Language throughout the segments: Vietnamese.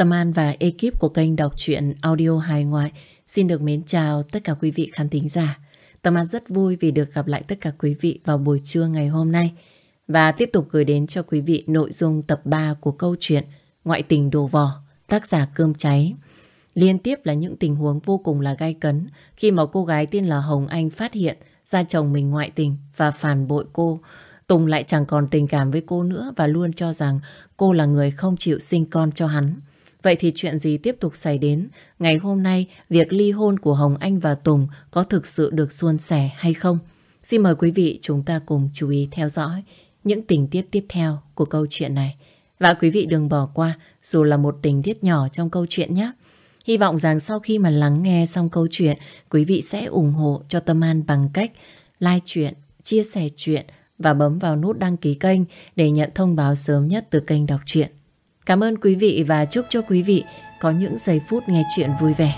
Tâm An và ekip của kênh đọc truyện audio hài ngoại xin được mến chào tất cả quý vị khán thính giả. Tâm An rất vui vì được gặp lại tất cả quý vị vào buổi trưa ngày hôm nay và tiếp tục gửi đến cho quý vị nội dung tập 3 của câu chuyện Ngoại tình đồ vò, tác giả Cơm Cháy. Liên tiếp là những tình huống vô cùng là gay cấn khi mà cô gái tên là Hồng Anh phát hiện ra chồng mình ngoại tình và phản bội cô. Tùng lại chẳng còn tình cảm với cô nữa và luôn cho rằng cô là người không chịu sinh con cho hắn. Vậy thì chuyện gì tiếp tục xảy đến? Ngày hôm nay, việc ly hôn của Hồng Anh và Tùng có thực sự được suôn sẻ hay không? Xin mời quý vị chúng ta cùng chú ý theo dõi những tình tiết tiếp theo của câu chuyện này. Và quý vị đừng bỏ qua dù là một tình tiết nhỏ trong câu chuyện nhé. Hy vọng rằng sau khi mà lắng nghe xong câu chuyện, quý vị sẽ ủng hộ cho Tâm An bằng cách like chuyện, chia sẻ chuyện và bấm vào nút đăng ký kênh để nhận thông báo sớm nhất từ kênh đọc truyện. Cảm ơn quý vị và chúc cho quý vị có những giây phút nghe chuyện vui vẻ.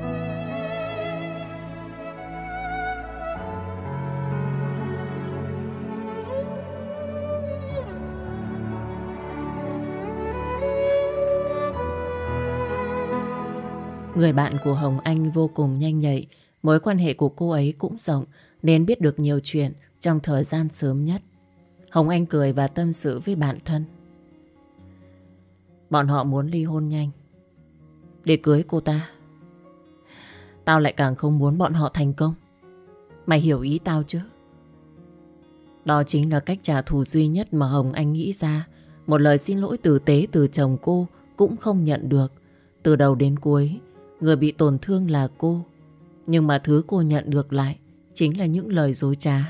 Người bạn của Hồng Anh vô cùng nhanh nhạy, mối quan hệ của cô ấy cũng rộng nên biết được nhiều chuyện trong thời gian sớm nhất. Hồng Anh cười và tâm sự với bạn thân. Bọn họ muốn ly hôn nhanh để cưới cô ta. Tao lại càng không muốn bọn họ thành công. Mày hiểu ý tao chứ? Đó chính là cách trả thù duy nhất mà Hồng Anh nghĩ ra. Một lời xin lỗi tử tế từ chồng cô cũng không nhận được. Từ đầu đến cuối, người bị tổn thương là cô. Nhưng mà thứ cô nhận được lại chính là những lời dối trá.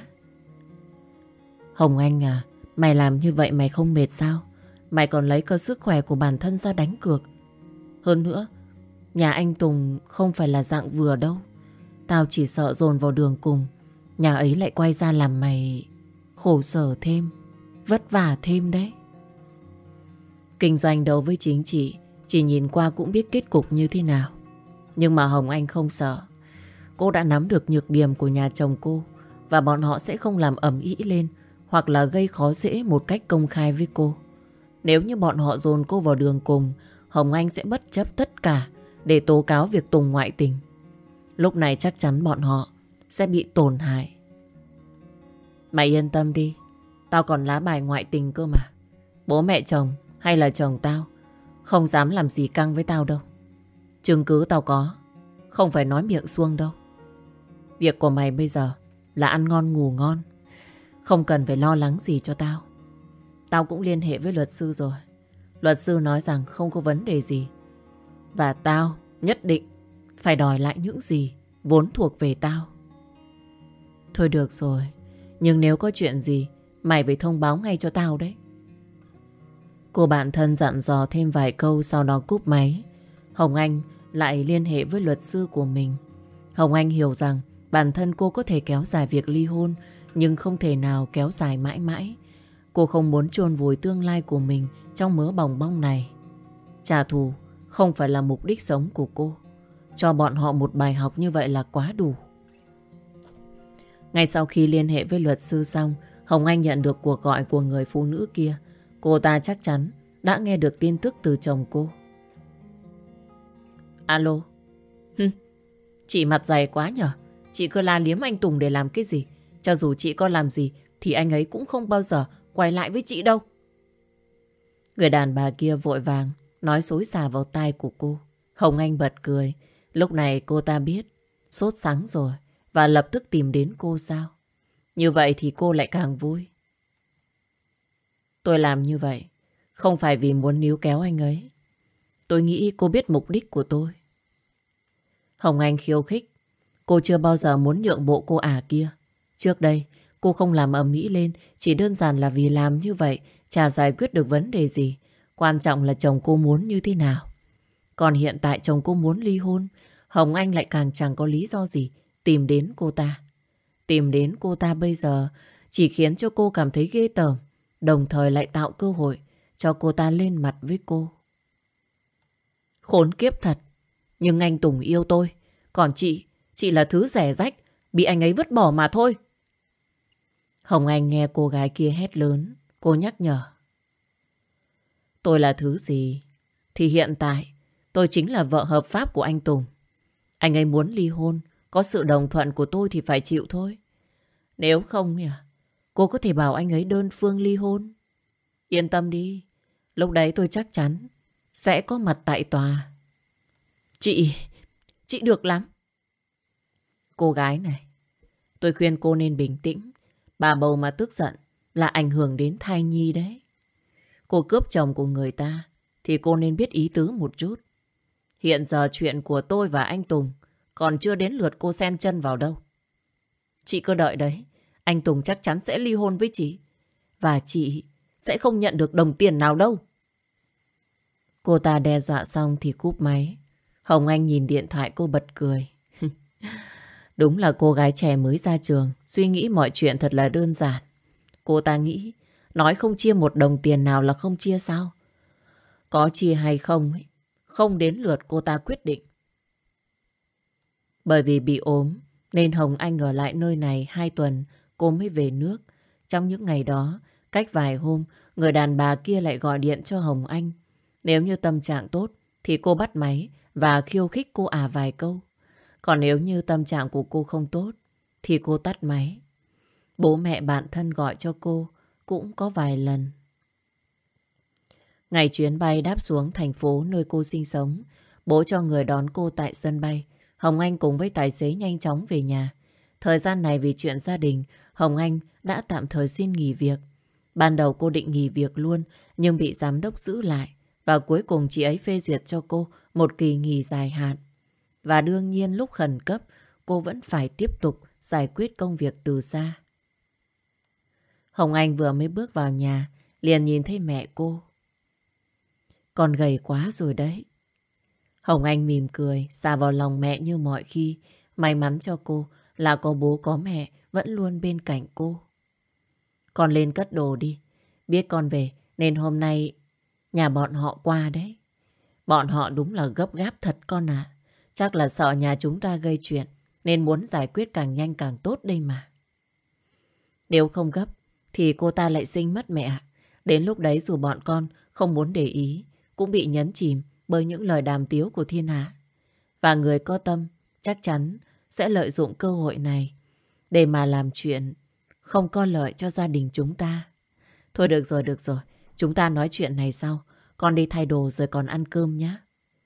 Hồng Anh à, mày làm như vậy mày không mệt sao? Mày còn lấy cơ sức khỏe của bản thân ra đánh cược. Hơn nữa, nhà anh Tùng không phải là dạng vừa đâu. Tao chỉ sợ dồn vào đường cùng, nhà ấy lại quay ra làm mày khổ sở thêm, vất vả thêm đấy. Kinh doanh đấu với chính trị, chỉ nhìn qua cũng biết kết cục như thế nào. Nhưng mà Hồng Anh không sợ. Cô đã nắm được nhược điểm của nhà chồng cô và bọn họ sẽ không làm ầm ĩ lên hoặc là gây khó dễ một cách công khai với cô. Nếu như bọn họ dồn cô vào đường cùng, Hồng Anh sẽ bất chấp tất cả để tố cáo việc Tùng ngoại tình. Lúc này chắc chắn bọn họ sẽ bị tổn hại. Mày yên tâm đi, tao còn lá bài ngoại tình cơ mà. Bố mẹ chồng hay là chồng tao không dám làm gì căng với tao đâu. Chứng cứ tao có, không phải nói miệng suông đâu. Việc của mày bây giờ là ăn ngon ngủ ngon, không cần phải lo lắng gì cho tao. Tao cũng liên hệ với luật sư rồi. Luật sư nói rằng không có vấn đề gì. Và tao nhất định phải đòi lại những gì vốn thuộc về tao. Thôi được rồi, nhưng nếu có chuyện gì mày phải thông báo ngay cho tao đấy. Cô bạn thân dặn dò thêm vài câu sau đó cúp máy. Hồng Anh lại liên hệ với luật sư của mình. Hồng Anh hiểu rằng bản thân cô có thể kéo dài việc ly hôn nhưng không thể nào kéo dài mãi mãi. Cô không muốn chôn vùi tương lai của mình trong mớ bòng bong này. Trả thù không phải là mục đích sống của cô. Cho bọn họ một bài học như vậy là quá đủ. Ngay sau khi liên hệ với luật sư xong, Hồng Anh nhận được cuộc gọi của người phụ nữ kia. Cô ta chắc chắn đã nghe được tin tức từ chồng cô. Alo. Chị mặt dày quá nhở. Chị cứ la liếm anh Tùng để làm cái gì? Cho dù chị có làm gì thì anh ấy cũng không bao giờ quay lại với chị đâu. Người đàn bà kia vội vàng nói xối xả vào tai của cô. Hồng Anh bật cười. Lúc này cô ta biết sốt sắng rồi và lập tức tìm đến cô sao. Như vậy thì cô lại càng vui. Tôi làm như vậy không phải vì muốn níu kéo anh ấy. Tôi nghĩ cô biết mục đích của tôi. Hồng Anh khiêu khích. Cô chưa bao giờ muốn nhượng bộ cô ả kia. Trước đây cô không làm ầm ĩ lên chỉ đơn giản là vì làm như vậy chả giải quyết được vấn đề gì. Quan trọng là chồng cô muốn như thế nào. Còn hiện tại chồng cô muốn ly hôn, Hồng Anh lại càng chẳng có lý do gì tìm đến cô ta. Tìm đến cô ta bây giờ chỉ khiến cho cô cảm thấy ghê tởm, đồng thời lại tạo cơ hội cho cô ta lên mặt với cô. Khốn kiếp thật. Nhưng anh Tùng yêu tôi. Còn chị là thứ rẻ rách, bị anh ấy vứt bỏ mà thôi. Hồng Anh nghe cô gái kia hét lớn. Cô nhắc nhở. Tôi là thứ gì thì hiện tại Tôi chính là vợ hợp pháp của anh Tùng. Anh ấy muốn ly hôn, có sự đồng thuận của tôi thì phải chịu thôi. Nếu không, cô có thể bảo anh ấy đơn phương ly hôn. Yên tâm đi, lúc đấy tôi chắc chắn sẽ có mặt tại tòa. Chị được lắm. Cô gái này, tôi khuyên cô nên bình tĩnh. Bà bầu mà tức giận là ảnh hưởng đến thai nhi đấy. Cô cướp chồng của người ta thì cô nên biết ý tứ một chút. Hiện giờ chuyện của tôi và anh Tùng còn chưa đến lượt cô xen chân vào đâu. Chị cứ đợi đấy, anh Tùng chắc chắn sẽ ly hôn với chị. Và chị sẽ không nhận được đồng tiền nào đâu. Cô ta đe dọa xong thì cúp máy. Hồng Anh nhìn điện thoại cô bật cười. Đúng là cô gái trẻ mới ra trường, suy nghĩ mọi chuyện thật là đơn giản. Cô ta nghĩ, nói không chia một đồng tiền nào là không chia sao? Có chia hay không ấy, không đến lượt cô ta quyết định. Bởi vì bị ốm, nên Hồng Anh ở lại nơi này 2 tuần, cô mới về nước. Trong những ngày đó, cách vài hôm, người đàn bà kia lại gọi điện cho Hồng Anh. Nếu như tâm trạng tốt, thì cô bắt máy và khiêu khích cô vài câu. Còn nếu như tâm trạng của cô không tốt, thì cô tắt máy. Bố mẹ bạn thân gọi cho cô cũng có vài lần. Ngày chuyến bay đáp xuống thành phố nơi cô sinh sống, bố cho người đón cô tại sân bay. Hồng Anh cùng với tài xế nhanh chóng về nhà. Thời gian này vì chuyện gia đình, Hồng Anh đã tạm thời xin nghỉ việc. Ban đầu cô định nghỉ việc luôn, nhưng bị giám đốc giữ lại. Và cuối cùng chị ấy phê duyệt cho cô một kỳ nghỉ dài hạn. Và đương nhiên lúc khẩn cấp, cô vẫn phải tiếp tục giải quyết công việc từ xa. Hồng Anh vừa mới bước vào nhà, liền nhìn thấy mẹ cô. Con gầy quá rồi đấy. Hồng Anh mỉm cười, xà vào lòng mẹ như mọi khi. May mắn cho cô là có bố có mẹ vẫn luôn bên cạnh cô. Con lên cất đồ đi. Biết con về nên hôm nay nhà bọn họ qua đấy. Bọn họ đúng là gấp gáp thật con à. Chắc là sợ nhà chúng ta gây chuyện nên muốn giải quyết càng nhanh càng tốt đây mà. Nếu không gấp thì cô ta lại sinh mất mẹ. Đến lúc đấy dù bọn con không muốn để ý cũng bị nhấn chìm bởi những lời đàm tiếu của thiên hạ. Và người có tâm chắc chắn sẽ lợi dụng cơ hội này để mà làm chuyện không có lợi cho gia đình chúng ta. Thôi được rồi. Chúng ta nói chuyện này sau. Con đi thay đồ rồi còn ăn cơm nhé.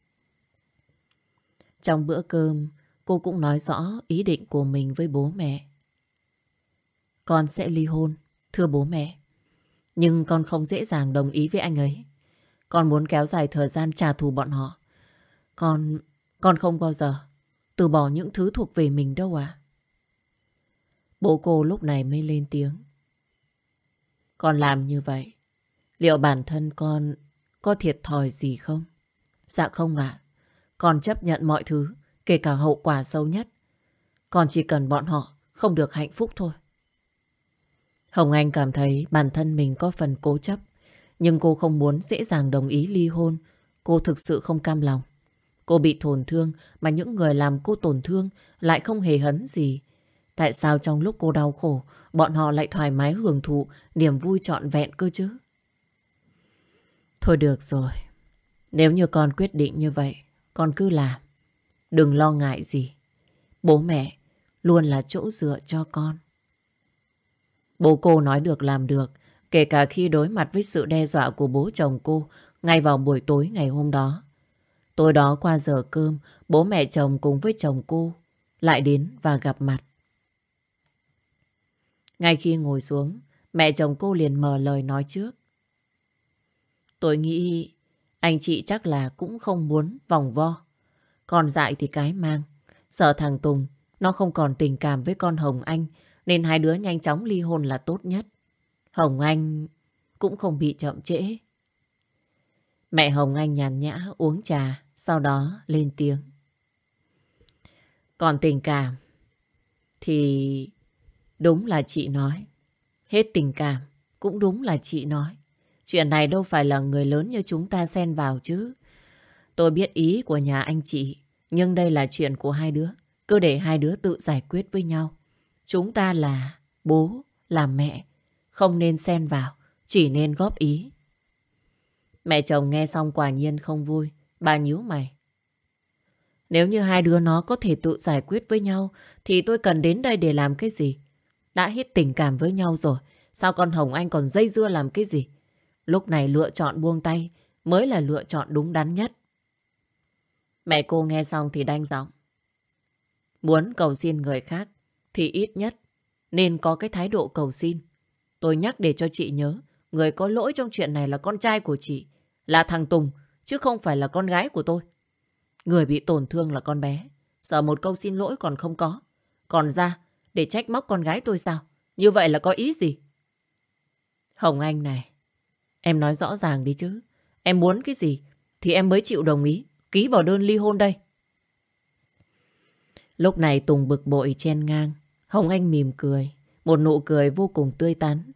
Trong bữa cơm, cô cũng nói rõ ý định của mình với bố mẹ. Con sẽ ly hôn, thưa bố mẹ. Nhưng con không dễ dàng đồng ý với anh ấy. Con muốn kéo dài thời gian trả thù bọn họ. Con không bao giờ từ bỏ những thứ thuộc về mình đâu à. Bố cô lúc này mới lên tiếng. Con làm như vậy, liệu bản thân con có thiệt thòi gì không? Dạ không ạ. Con chấp nhận mọi thứ, kể cả hậu quả xấu nhất. Con chỉ cần bọn họ không được hạnh phúc thôi. Hồng Anh cảm thấy bản thân mình có phần cố chấp. Nhưng cô không muốn dễ dàng đồng ý ly hôn. Cô thực sự không cam lòng. Cô bị tổn thương mà những người làm cô tổn thương lại không hề hấn gì. Tại sao trong lúc cô đau khổ, bọn họ lại thoải mái hưởng thụ niềm vui trọn vẹn cơ chứ? Thôi được rồi. Nếu như con quyết định như vậy, con cứ làm. Đừng lo ngại gì. Bố mẹ luôn là chỗ dựa cho con. Bố cô nói được làm được, kể cả khi đối mặt với sự đe dọa của bố chồng cô ngay vào buổi tối ngày hôm đó. Tối đó qua giờ cơm, bố mẹ chồng cùng với chồng cô lại đến và gặp mặt. Ngay khi ngồi xuống, mẹ chồng cô liền mở lời nói trước. Tôi nghĩ anh chị chắc là cũng không muốn vòng vo. Còn dại thì cái mang. Sợ thằng Tùng nó không còn tình cảm với con Hồng Anh nên hai đứa nhanh chóng ly hôn là tốt nhất. Hồng Anh cũng không bị chậm trễ. Mẹ Hồng Anh nhàn nhã uống trà, sau đó lên tiếng. Còn tình cảm thì đúng là chị nói. Hết tình cảm cũng đúng là chị nói. Chuyện này đâu phải là người lớn như chúng ta xen vào chứ. Tôi biết ý của nhà anh chị, nhưng đây là chuyện của hai đứa. Cứ để hai đứa tự giải quyết với nhau. Chúng ta là bố, là mẹ. Không nên xen vào, chỉ nên góp ý. Mẹ chồng nghe xong quả nhiên không vui. Bà nhíu mày. Nếu như hai đứa nó có thể tự giải quyết với nhau thì tôi cần đến đây để làm cái gì? Đã hết tình cảm với nhau rồi, sao con Hồng Anh còn dây dưa làm cái gì? Lúc này lựa chọn buông tay mới là lựa chọn đúng đắn nhất. Mẹ cô nghe xong thì đanh giọng. Muốn cầu xin người khác thì ít nhất nên có cái thái độ cầu xin. Tôi nhắc để cho chị nhớ, người có lỗi trong chuyện này là con trai của chị, là thằng Tùng, chứ không phải là con gái của tôi. Người bị tổn thương là con bé, sợ một câu xin lỗi còn không có. Còn ra để trách móc con gái tôi sao? Như vậy là có ý gì? Hồng Anh này, em nói rõ ràng đi chứ. Em muốn cái gì thì em mới chịu đồng ý ký vào đơn ly hôn đây. Lúc này Tùng bực bội chen ngang. Hồng Anh mỉm cười, một nụ cười vô cùng tươi tắn.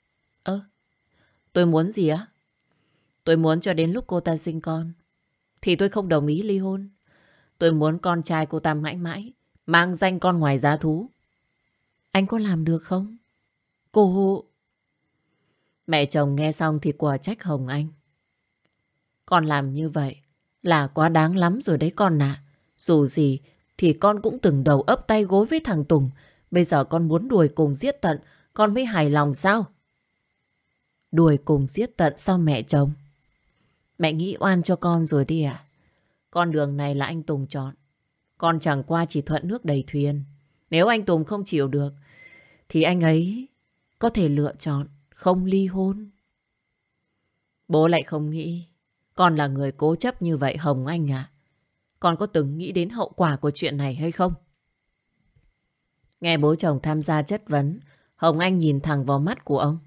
Tôi muốn gì á? Tôi muốn cho đến lúc cô ta sinh con thì tôi không đồng ý ly hôn. Tôi muốn con trai cô ta mãi mãi mang danh con ngoài giá thú. Anh có làm được không? Cô... Mẹ chồng nghe xong thì quả trách Hồng Anh. Con làm như vậy là quá đáng lắm rồi đấy con ạ. Dù gì thì con cũng từng đầu ấp tay gối với thằng Tùng. Bây giờ con muốn đuổi cùng giết tận, con mới hài lòng sao? Đuổi cùng giết tận sao mẹ chồng? Mẹ nghĩ oan cho con rồi đi à? Con đường này là anh Tùng chọn. Con chẳng qua chỉ thuận nước đầy thuyền. Nếu anh Tùng không chịu được thì anh ấy có thể lựa chọn không ly hôn. Bố lại không nghĩ con là người cố chấp như vậy Hồng Anh à? Con có từng nghĩ đến hậu quả của chuyện này hay không? Nghe bố chồng tham gia chất vấn, Hồng Anh nhìn thẳng vào mắt của ông.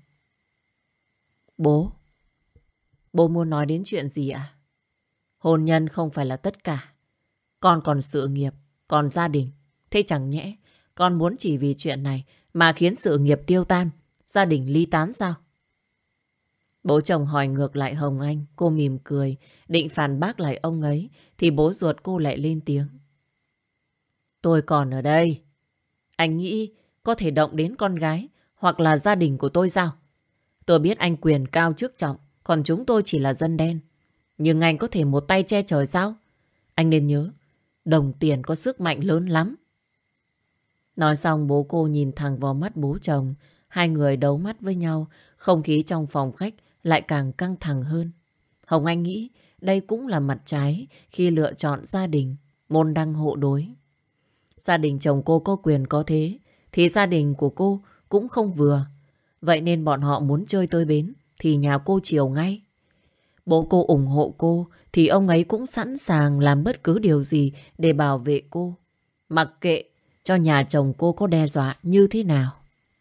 Bố muốn nói đến chuyện gì ạ? Hôn nhân không phải là tất cả. Con còn sự nghiệp, còn gia đình. Thế chẳng nhẽ con muốn chỉ vì chuyện này mà khiến sự nghiệp tiêu tan, gia đình ly tán sao? Bố chồng hỏi ngược lại Hồng Anh, cô mỉm cười, định phản bác lại ông ấy, thì bố ruột cô lại lên tiếng. Tôi còn ở đây. Anh nghĩ có thể động đến con gái hoặc là gia đình của tôi sao? Tôi biết anh quyền cao chức trọng, còn chúng tôi chỉ là dân đen. Nhưng anh có thể một tay che trời sao? Anh nên nhớ, đồng tiền có sức mạnh lớn lắm. Nói xong bố cô nhìn thẳng vào mắt bố chồng. Hai người đấu mắt với nhau, không khí trong phòng khách lại càng căng thẳng hơn. Hồng Anh nghĩ đây cũng là mặt trái khi lựa chọn gia đình, môn đăng hộ đối. Gia đình chồng cô có quyền có thế, thì gia đình của cô cũng không vừa. Vậy nên bọn họ muốn chơi tới bến thì nhà cô chiều ngay. Bố cô ủng hộ cô thì ông ấy cũng sẵn sàng làm bất cứ điều gì để bảo vệ cô. Mặc kệ cho nhà chồng cô có đe dọa như thế nào.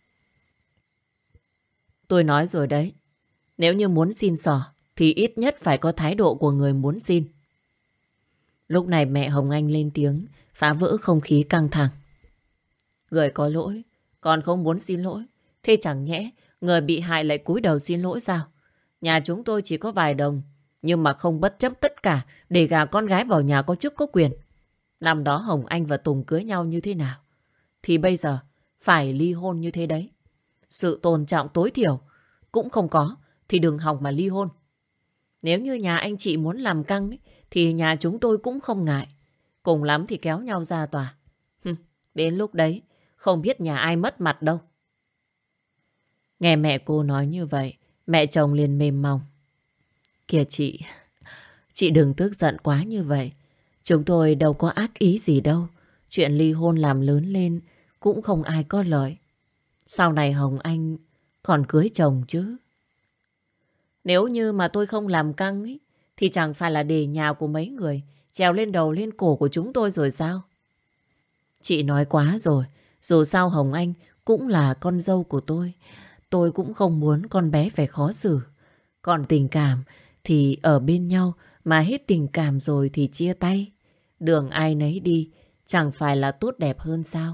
Tôi nói rồi đấy. Nếu như muốn xin xỏ thì ít nhất phải có thái độ của người muốn xin. Lúc này mẹ Hồng Anh lên tiếng, phá vỡ không khí căng thẳng. Người có lỗi, còn không muốn xin lỗi. Thế chẳng nhẽ người bị hại lại cúi đầu xin lỗi sao? Nhà chúng tôi chỉ có vài đồng, nhưng mà không bất chấp tất cả để gả con gái vào nhà có chức có quyền. Năm đó Hồng Anh và Tùng cưới nhau như thế nào thì bây giờ phải ly hôn như thế đấy. Sự tôn trọng tối thiểu cũng không có thì đừng hòng mà ly hôn. Nếu như nhà anh chị muốn làm căng ấy, thì nhà chúng tôi cũng không ngại. Cùng lắm thì kéo nhau ra tòa. Đến lúc đấy không biết nhà ai mất mặt đâu. Nghe mẹ cô nói như vậy, mẹ chồng liền mềm mỏng. Kìa chị đừng tức giận quá như vậy. Chúng tôi đâu có ác ý gì đâu. Chuyện ly hôn làm lớn lên cũng không ai có lợi. Sau này Hồng Anh còn cưới chồng chứ. Nếu như mà tôi không làm căng ấy, thì chẳng phải là để nhà của mấy người trèo lên đầu lên cổ của chúng tôi rồi sao? Chị nói quá rồi. Dù sao Hồng Anh cũng là con dâu của tôi. Tôi cũng không muốn con bé phải khó xử. Còn tình cảm thì ở bên nhau, mà hết tình cảm rồi thì chia tay. Đường ai nấy đi, chẳng phải là tốt đẹp hơn sao?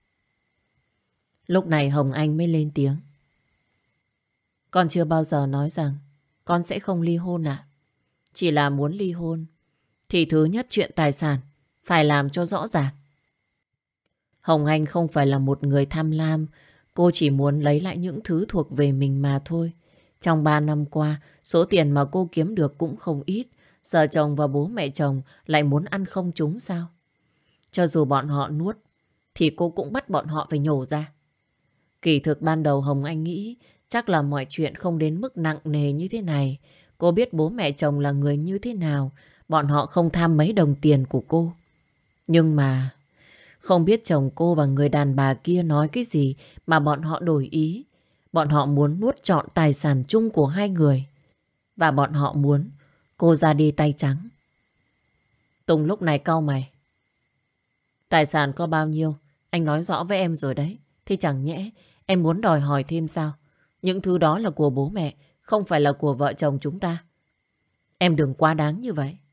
Lúc này Hồng Anh mới lên tiếng. Con chưa bao giờ nói rằng con sẽ không ly hôn ạ. Chỉ là muốn ly hôn thì thứ nhất chuyện tài sản phải làm cho rõ ràng. Hồng Anh không phải là một người tham lam. Cô chỉ muốn lấy lại những thứ thuộc về mình mà thôi. Trong 3 năm qua, số tiền mà cô kiếm được cũng không ít. Giờ chồng và bố mẹ chồng lại muốn ăn không chúng sao? Cho dù bọn họ nuốt, thì cô cũng bắt bọn họ phải nhổ ra. Kỳ thực ban đầu Hồng Anh nghĩ chắc là mọi chuyện không đến mức nặng nề như thế này. Cô biết bố mẹ chồng là người như thế nào. Bọn họ không tham mấy đồng tiền của cô. Nhưng mà không biết chồng cô và người đàn bà kia nói cái gì mà bọn họ đổi ý. Bọn họ muốn nuốt trọn tài sản chung của hai người. Và bọn họ muốn cô ra đi tay trắng. Tùng lúc này cau mày. Tài sản có bao nhiêu? Anh nói rõ với em rồi đấy. Thì chẳng nhẽ em muốn đòi hỏi thêm sao? Những thứ đó là của bố mẹ, không phải là của vợ chồng chúng ta. Em đừng quá đáng như vậy.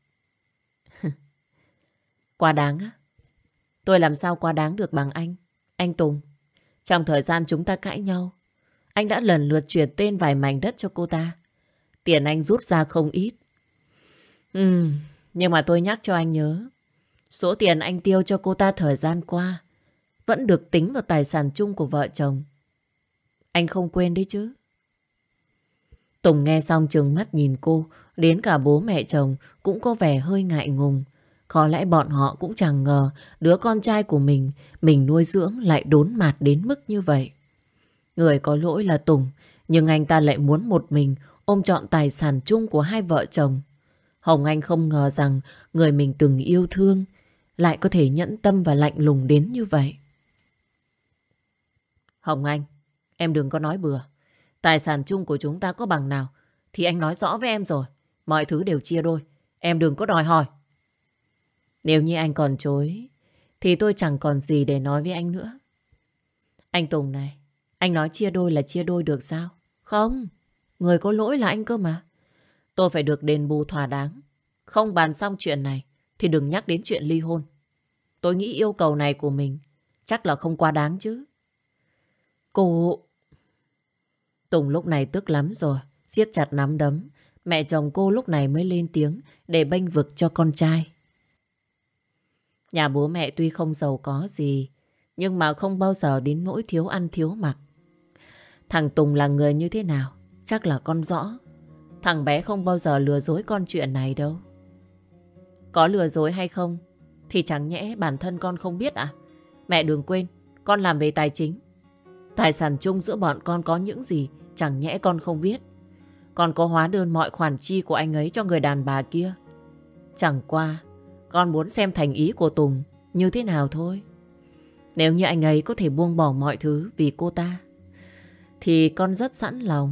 Quá đáng á? Tôi làm sao quá đáng được bằng anh? Anh Tùng, trong thời gian chúng ta cãi nhau, anh đã lần lượt chuyển tên vài mảnh đất cho cô ta. Tiền anh rút ra không ít. Nhưng mà tôi nhắc cho anh nhớ, số tiền anh tiêu cho cô ta thời gian qua vẫn được tính vào tài sản chung của vợ chồng. Anh không quên đấy chứ? Tùng nghe xong trừng mắt nhìn cô, đến cả bố mẹ chồng cũng có vẻ hơi ngại ngùng. Có lẽ bọn họ cũng chẳng ngờ đứa con trai của mình nuôi dưỡng lại đốn mạt đến mức như vậy. Người có lỗi là Tùng, nhưng anh ta lại muốn một mình ôm trọn tài sản chung của hai vợ chồng. Hồng Anh không ngờ rằng người mình từng yêu thương lại có thể nhẫn tâm và lạnh lùng đến như vậy. Hồng Anh, em đừng có nói bừa. Tài sản chung của chúng ta có bằng nào thì anh nói rõ với em rồi. Mọi thứ đều chia đôi. Em đừng có đòi hỏi. Nếu như anh còn chối thì tôi chẳng còn gì để nói với anh nữa. Anh Tùng này, anh nói chia đôi là chia đôi được sao? Không, người có lỗi là anh cơ mà. Tôi phải được đền bù thỏa đáng. Không bàn xong chuyện này thì đừng nhắc đến chuyện ly hôn. Tôi nghĩ yêu cầu này của mình chắc là không quá đáng chứ. Cô... Tùng lúc này tức lắm rồi, siết chặt nắm đấm. Mẹ chồng cô lúc này mới lên tiếng để bênh vực cho con trai. Nhà bố mẹ tuy không giàu có gì, nhưng mà không bao giờ đến nỗi thiếu ăn thiếu mặc. Thằng Tùng là người như thế nào chắc là con rõ. Thằng bé không bao giờ lừa dối con chuyện này đâu. Có lừa dối hay không thì chẳng nhẽ bản thân con không biết à? Mẹ đừng quên, con làm về tài chính. Tài sản chung giữa bọn con có những gì chẳng nhẽ con không biết. Con có hóa đơn mọi khoản chi của anh ấy cho người đàn bà kia. Chẳng qua con muốn xem thành ý của Tùng như thế nào thôi. Nếu như anh ấy có thể buông bỏ mọi thứ vì cô ta thì con rất sẵn lòng.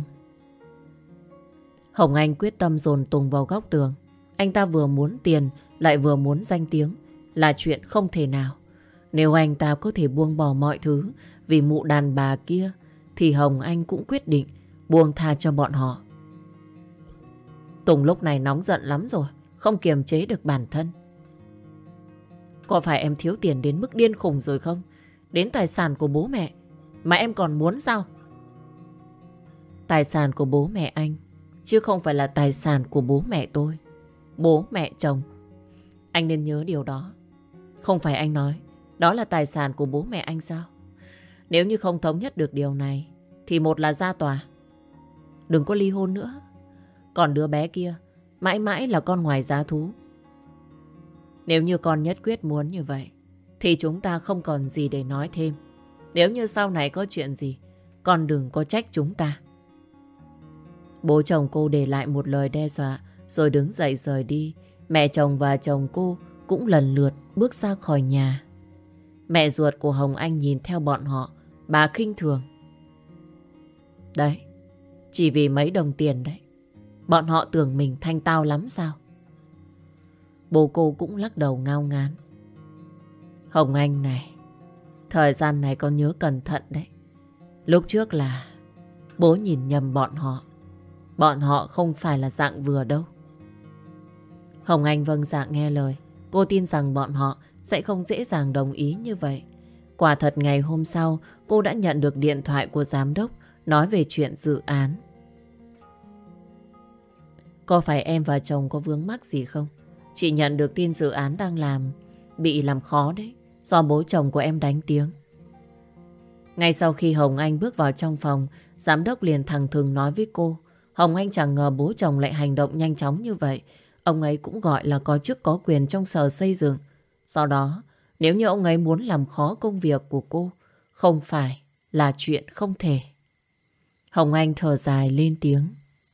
Hồng Anh quyết tâm dồn Tùng vào góc tường. Anh ta vừa muốn tiền lại vừa muốn danh tiếng là chuyện không thể nào. Nếu anh ta có thể buông bỏ mọi thứ vì mụ đàn bà kia thì Hồng Anh cũng quyết định buông tha cho bọn họ. Tùng lúc này nóng giận lắm rồi, không kiềm chế được bản thân. Có phải em thiếu tiền đến mức điên khùng rồi không? Đến tài sản của bố mẹ mà em còn muốn sao? Tài sản của bố mẹ anh chứ không phải là tài sản của bố mẹ tôi. Bố mẹ chồng. Anh nên nhớ điều đó. Không phải anh nói đó là tài sản của bố mẹ anh sao? Nếu như không thống nhất được điều này thì một là ra tòa. Đừng có ly hôn nữa. Còn đứa bé kia mãi mãi là con ngoài giá thú. Nếu như con nhất quyết muốn như vậy thì chúng ta không còn gì để nói thêm. Nếu như sau này có chuyện gì, con đừng có trách chúng ta. Bố chồng cô để lại một lời đe dọa rồi đứng dậy rời đi. Mẹ chồng và chồng cô cũng lần lượt bước ra khỏi nhà. Mẹ ruột của Hồng Anh nhìn theo bọn họ, bà khinh thường. Đấy, chỉ vì mấy đồng tiền đấy, bọn họ tưởng mình thanh tao lắm sao? Bố cô cũng lắc đầu ngao ngán. Hồng Anh này, thời gian này con nhớ cẩn thận đấy. Lúc trước là bố nhìn nhầm bọn họ. Bọn họ không phải là dạng vừa đâu. Hồng Anh vâng dạ nghe lời. Cô tin rằng bọn họ sẽ không dễ dàng đồng ý như vậy. Quả thật ngày hôm sau cô đã nhận được điện thoại của giám đốc nói về chuyện dự án. Có phải em và chồng có vướng mắc gì không? Chị nhận được tin dự án đang bị làm khó đấy, do bố chồng của em đánh tiếng. Ngay sau khi Hồng Anh bước vào trong phòng, giám đốc liền thẳng thừng nói với cô. Hồng Anh chẳng ngờ bố chồng lại hành động nhanh chóng như vậy. Ông ấy cũng gọi là có chức có quyền trong sở xây dựng. Sau đó Nếu như ông ấy muốn làm khó công việc của cô, không phải là chuyện không thể. Hồng Anh thở dài lên tiếng.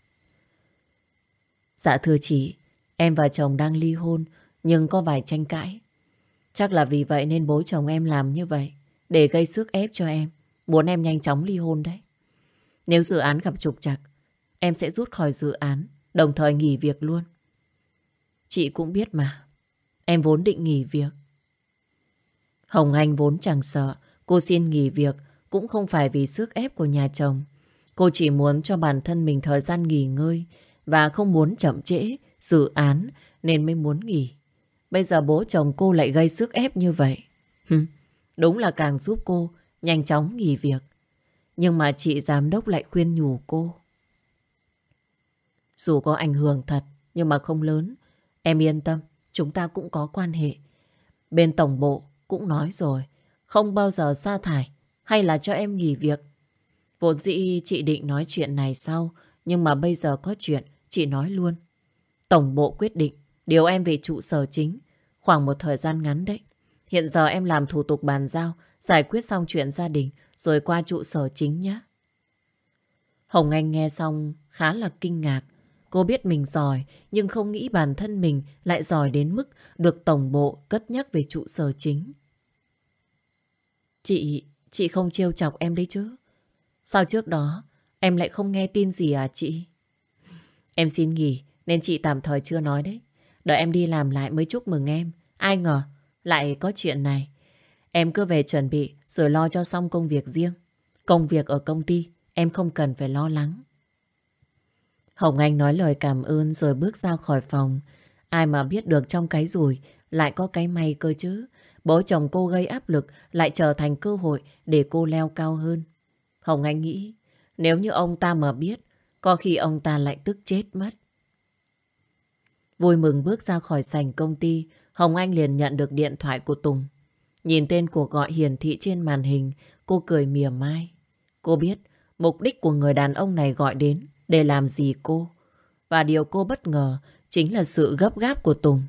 Dạ thưa chị, em và chồng đang ly hôn, nhưng có vài tranh cãi. Chắc là vì vậy nên bố chồng em làm như vậy, để gây sức ép cho em, muốn em nhanh chóng ly hôn đấy. Nếu dự án gặp trục trặc, em sẽ rút khỏi dự án, đồng thời nghỉ việc luôn. Chị cũng biết mà, em vốn định nghỉ việc. Hồng Anh vốn chẳng sợ, cô xin nghỉ việc cũng không phải vì sức ép của nhà chồng. Cô chỉ muốn cho bản thân mình thời gian nghỉ ngơi và không muốn chậm trễ dự án nên mới muốn nghỉ. Bây giờ bố chồng cô lại gây sức ép như vậy. Đúng là càng giúp cô nhanh chóng nghỉ việc. Nhưng mà chị giám đốc lại khuyên nhủ cô. Dù có ảnh hưởng thật nhưng mà không lớn. Em yên tâm, chúng ta cũng có quan hệ. Bên tổng bộ cũng nói rồi, không bao giờ sa thải hay là cho em nghỉ việc. Vốn dĩ chị định nói chuyện này sau, nhưng mà bây giờ có chuyện chị nói luôn. Tổng bộ quyết định điều em về trụ sở chính khoảng một thời gian ngắn đấy. Hiện giờ em làm thủ tục bàn giao, giải quyết xong chuyện gia đình rồi qua trụ sở chính nhé. Hồng Anh nghe xong khá là kinh ngạc. Cô biết mình giỏi nhưng không nghĩ bản thân mình lại giỏi đến mức được tổng bộ cất nhắc về trụ sở chính. Chị không trêu chọc em đấy chứ? Sao trước đó em lại không nghe tin gì à chị? Em xin nghỉ nên chị tạm thời chưa nói đấy. Đợi em đi làm lại mới chúc mừng em. Ai ngờ lại có chuyện này. Em cứ về chuẩn bị rồi lo cho xong công việc riêng. Công việc ở công ty em không cần phải lo lắng. Hồng Anh nói lời cảm ơn rồi bước ra khỏi phòng. Ai mà biết được trong cái rủi lại có cái may cơ chứ. Bố chồng cô gây áp lực lại trở thành cơ hội để cô leo cao hơn. Hồng Anh nghĩ nếu như ông ta mà biết, có khi ông ta lại tức chết mất. Vui mừng bước ra khỏi sảnh công ty, Hồng Anh liền nhận được điện thoại của Tùng. Nhìn tên cuộc gọi hiển thị trên màn hình, cô cười mỉa mai. Cô biết mục đích của người đàn ông này gọi đến để làm gì cô. Và điều cô bất ngờ chính là sự gấp gáp của Tùng.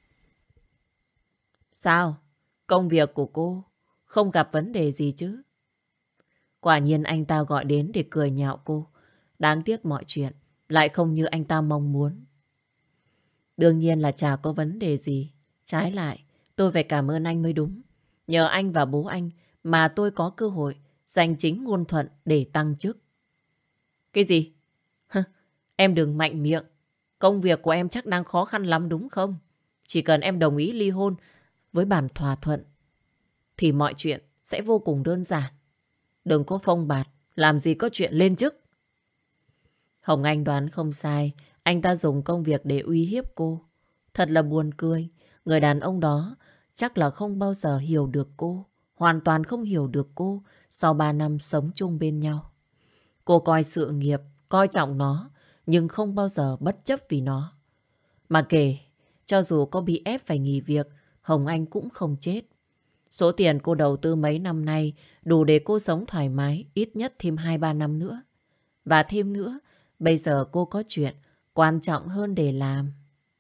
Sao? Công việc của cô không gặp vấn đề gì chứ? Quả nhiên anh ta gọi đến để cười nhạo cô. Đáng tiếc mọi chuyện lại không như anh ta mong muốn. Đương nhiên là chả có vấn đề gì. Trái lại, tôi phải cảm ơn anh mới đúng. Nhờ anh và bố anh mà tôi có cơ hội giành chính ngôn thuận để tăng chức. Cái gì? Em đừng mạnh miệng. Công việc của em chắc đang khó khăn lắm đúng không? Chỉ cần em đồng ý ly hôn với bản thỏa thuận thì mọi chuyện sẽ vô cùng đơn giản. Đừng có phông bạt, làm gì có chuyện lên chức. Hồng Anh đoán không sai, anh ta dùng công việc để uy hiếp cô. Thật là buồn cười, người đàn ông đó chắc là không bao giờ hiểu được cô, hoàn toàn không hiểu được cô sau 3 năm sống chung bên nhau. Cô coi sự nghiệp, coi trọng nó, nhưng không bao giờ bất chấp vì nó. Mà kể, cho dù có bị ép phải nghỉ việc, Hồng Anh cũng không chết. Số tiền cô đầu tư mấy năm nay đủ để cô sống thoải mái ít nhất thêm 2-3 năm nữa. Và thêm nữa, bây giờ cô có chuyện quan trọng hơn để làm.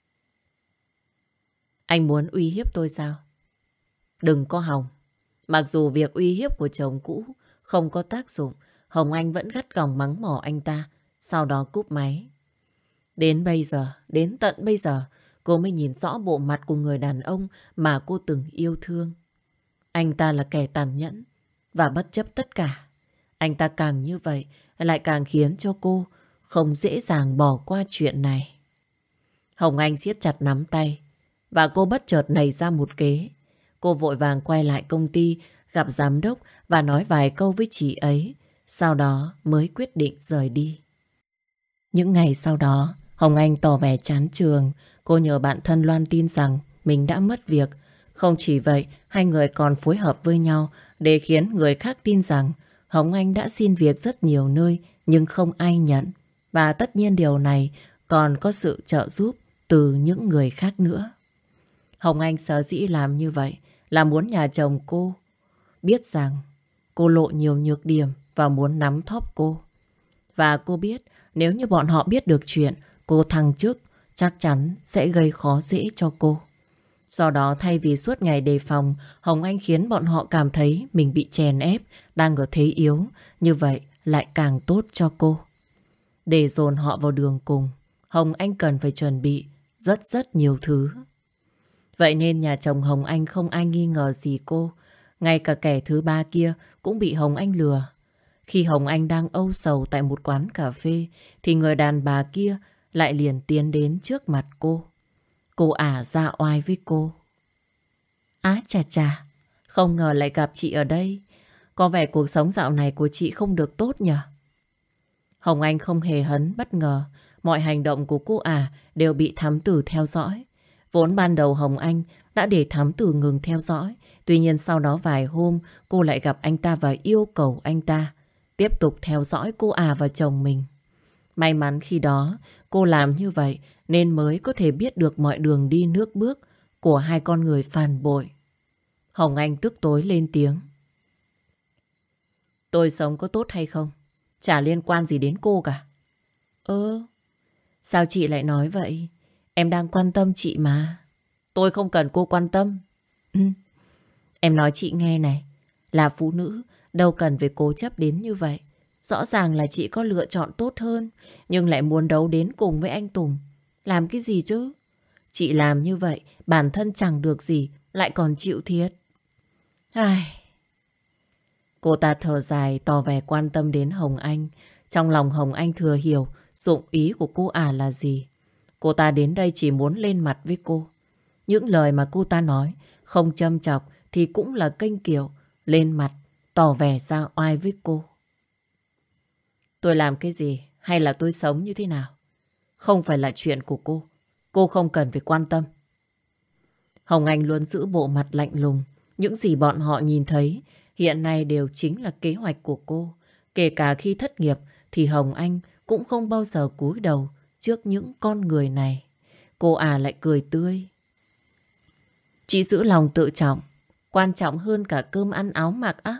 Anh muốn uy hiếp tôi sao? Đừng có hòng. Mặc dù việc uy hiếp của chồng cũ không có tác dụng, Hồng Anh vẫn gắt gỏng mắng mỏ anh ta, sau đó cúp máy. Đến tận bây giờ, cô mới nhìn rõ bộ mặt của người đàn ông mà cô từng yêu thương. Anh ta là kẻ tàn nhẫn và bất chấp tất cả. Anh ta càng như vậy lại càng khiến cho cô không dễ dàng bỏ qua chuyện này. Hồng Anh siết chặt nắm tay và cô bất chợt nảy ra một kế. Cô vội vàng quay lại công ty gặp giám đốc và nói vài câu với chị ấy. Sau đó mới quyết định rời đi. Những ngày sau đó, Hồng Anh tỏ vẻ chán trường. Cô nhờ bạn thân loan tin rằng mình đã mất việc. Không chỉ vậy, hai người còn phối hợp với nhau để khiến người khác tin rằng Hồng Anh đã xin việc rất nhiều nơi nhưng không ai nhận. Và tất nhiên điều này còn có sự trợ giúp từ những người khác nữa. Hồng Anh sở dĩ làm như vậy là muốn nhà chồng cô biết rằng cô lộ nhiều nhược điểm và muốn nắm thóp cô. Và cô biết nếu như bọn họ biết được chuyện cô thăng chức chắc chắn sẽ gây khó dễ cho cô. Do đó thay vì suốt ngày đề phòng, Hồng Anh khiến bọn họ cảm thấy mình bị chèn ép, đang ở thế yếu. Như vậy lại càng tốt cho cô. Để dồn họ vào đường cùng, Hồng Anh cần phải chuẩn bị rất nhiều thứ. Vậy nên nhà chồng Hồng Anh không ai nghi ngờ gì cô. Ngay cả kẻ thứ ba kia cũng bị Hồng Anh lừa. Khi Hồng Anh đang âu sầu tại một quán cà phê, thì người đàn bà kia lại liền tiến đến trước mặt cô. Cô ả ra oai với cô. Á chà chà, không ngờ lại gặp chị ở đây. Có vẻ cuộc sống dạo này của chị không được tốt nhỉ? Hồng Anh không hề hấn bất ngờ. Mọi hành động của cô ả đều bị thám tử theo dõi. Vốn ban đầu Hồng Anh đã để thám tử ngừng theo dõi. Tuy nhiên sau đó vài hôm cô lại gặp anh ta và yêu cầu anh ta tiếp tục theo dõi cô ả và chồng mình. May mắn khi đó cô làm như vậy nên mới có thể biết được mọi đường đi nước bước của hai con người phản bội. Hồng Anh tức tối lên tiếng. Tôi sống có tốt hay không chả liên quan gì đến cô cả. Sao chị lại nói vậy? Em đang quan tâm chị mà. Tôi không cần cô quan tâm. Em nói chị nghe này. Là phụ nữ đâu cần phải cố chấp đến như vậy. Rõ ràng là chị có lựa chọn tốt hơn, nhưng lại muốn đấu đến cùng với anh Tùng. Làm cái gì chứ? Chị làm như vậy bản thân chẳng được gì, lại còn chịu thiệt. Ai... Cô ta thở dài tỏ vẻ quan tâm đến Hồng Anh. Trong lòng Hồng Anh thừa hiểu dụng ý của cô ả là gì. Cô ta đến đây chỉ muốn lên mặt với cô. Những lời mà cô ta nói không châm chọc thì cũng là kênh kiệu, lên mặt tỏ vẻ ra oai với cô. Tôi làm cái gì hay là tôi sống như thế nào không phải là chuyện của cô. Cô không cần phải quan tâm. Hồng Anh luôn giữ bộ mặt lạnh lùng. Những gì bọn họ nhìn thấy hiện nay đều chính là kế hoạch của cô. Kể cả khi thất nghiệp thì Hồng Anh cũng không bao giờ cúi đầu trước những con người này. Cô ả lại cười tươi. Chị giữ lòng tự trọng quan trọng hơn cả cơm ăn áo mặc á.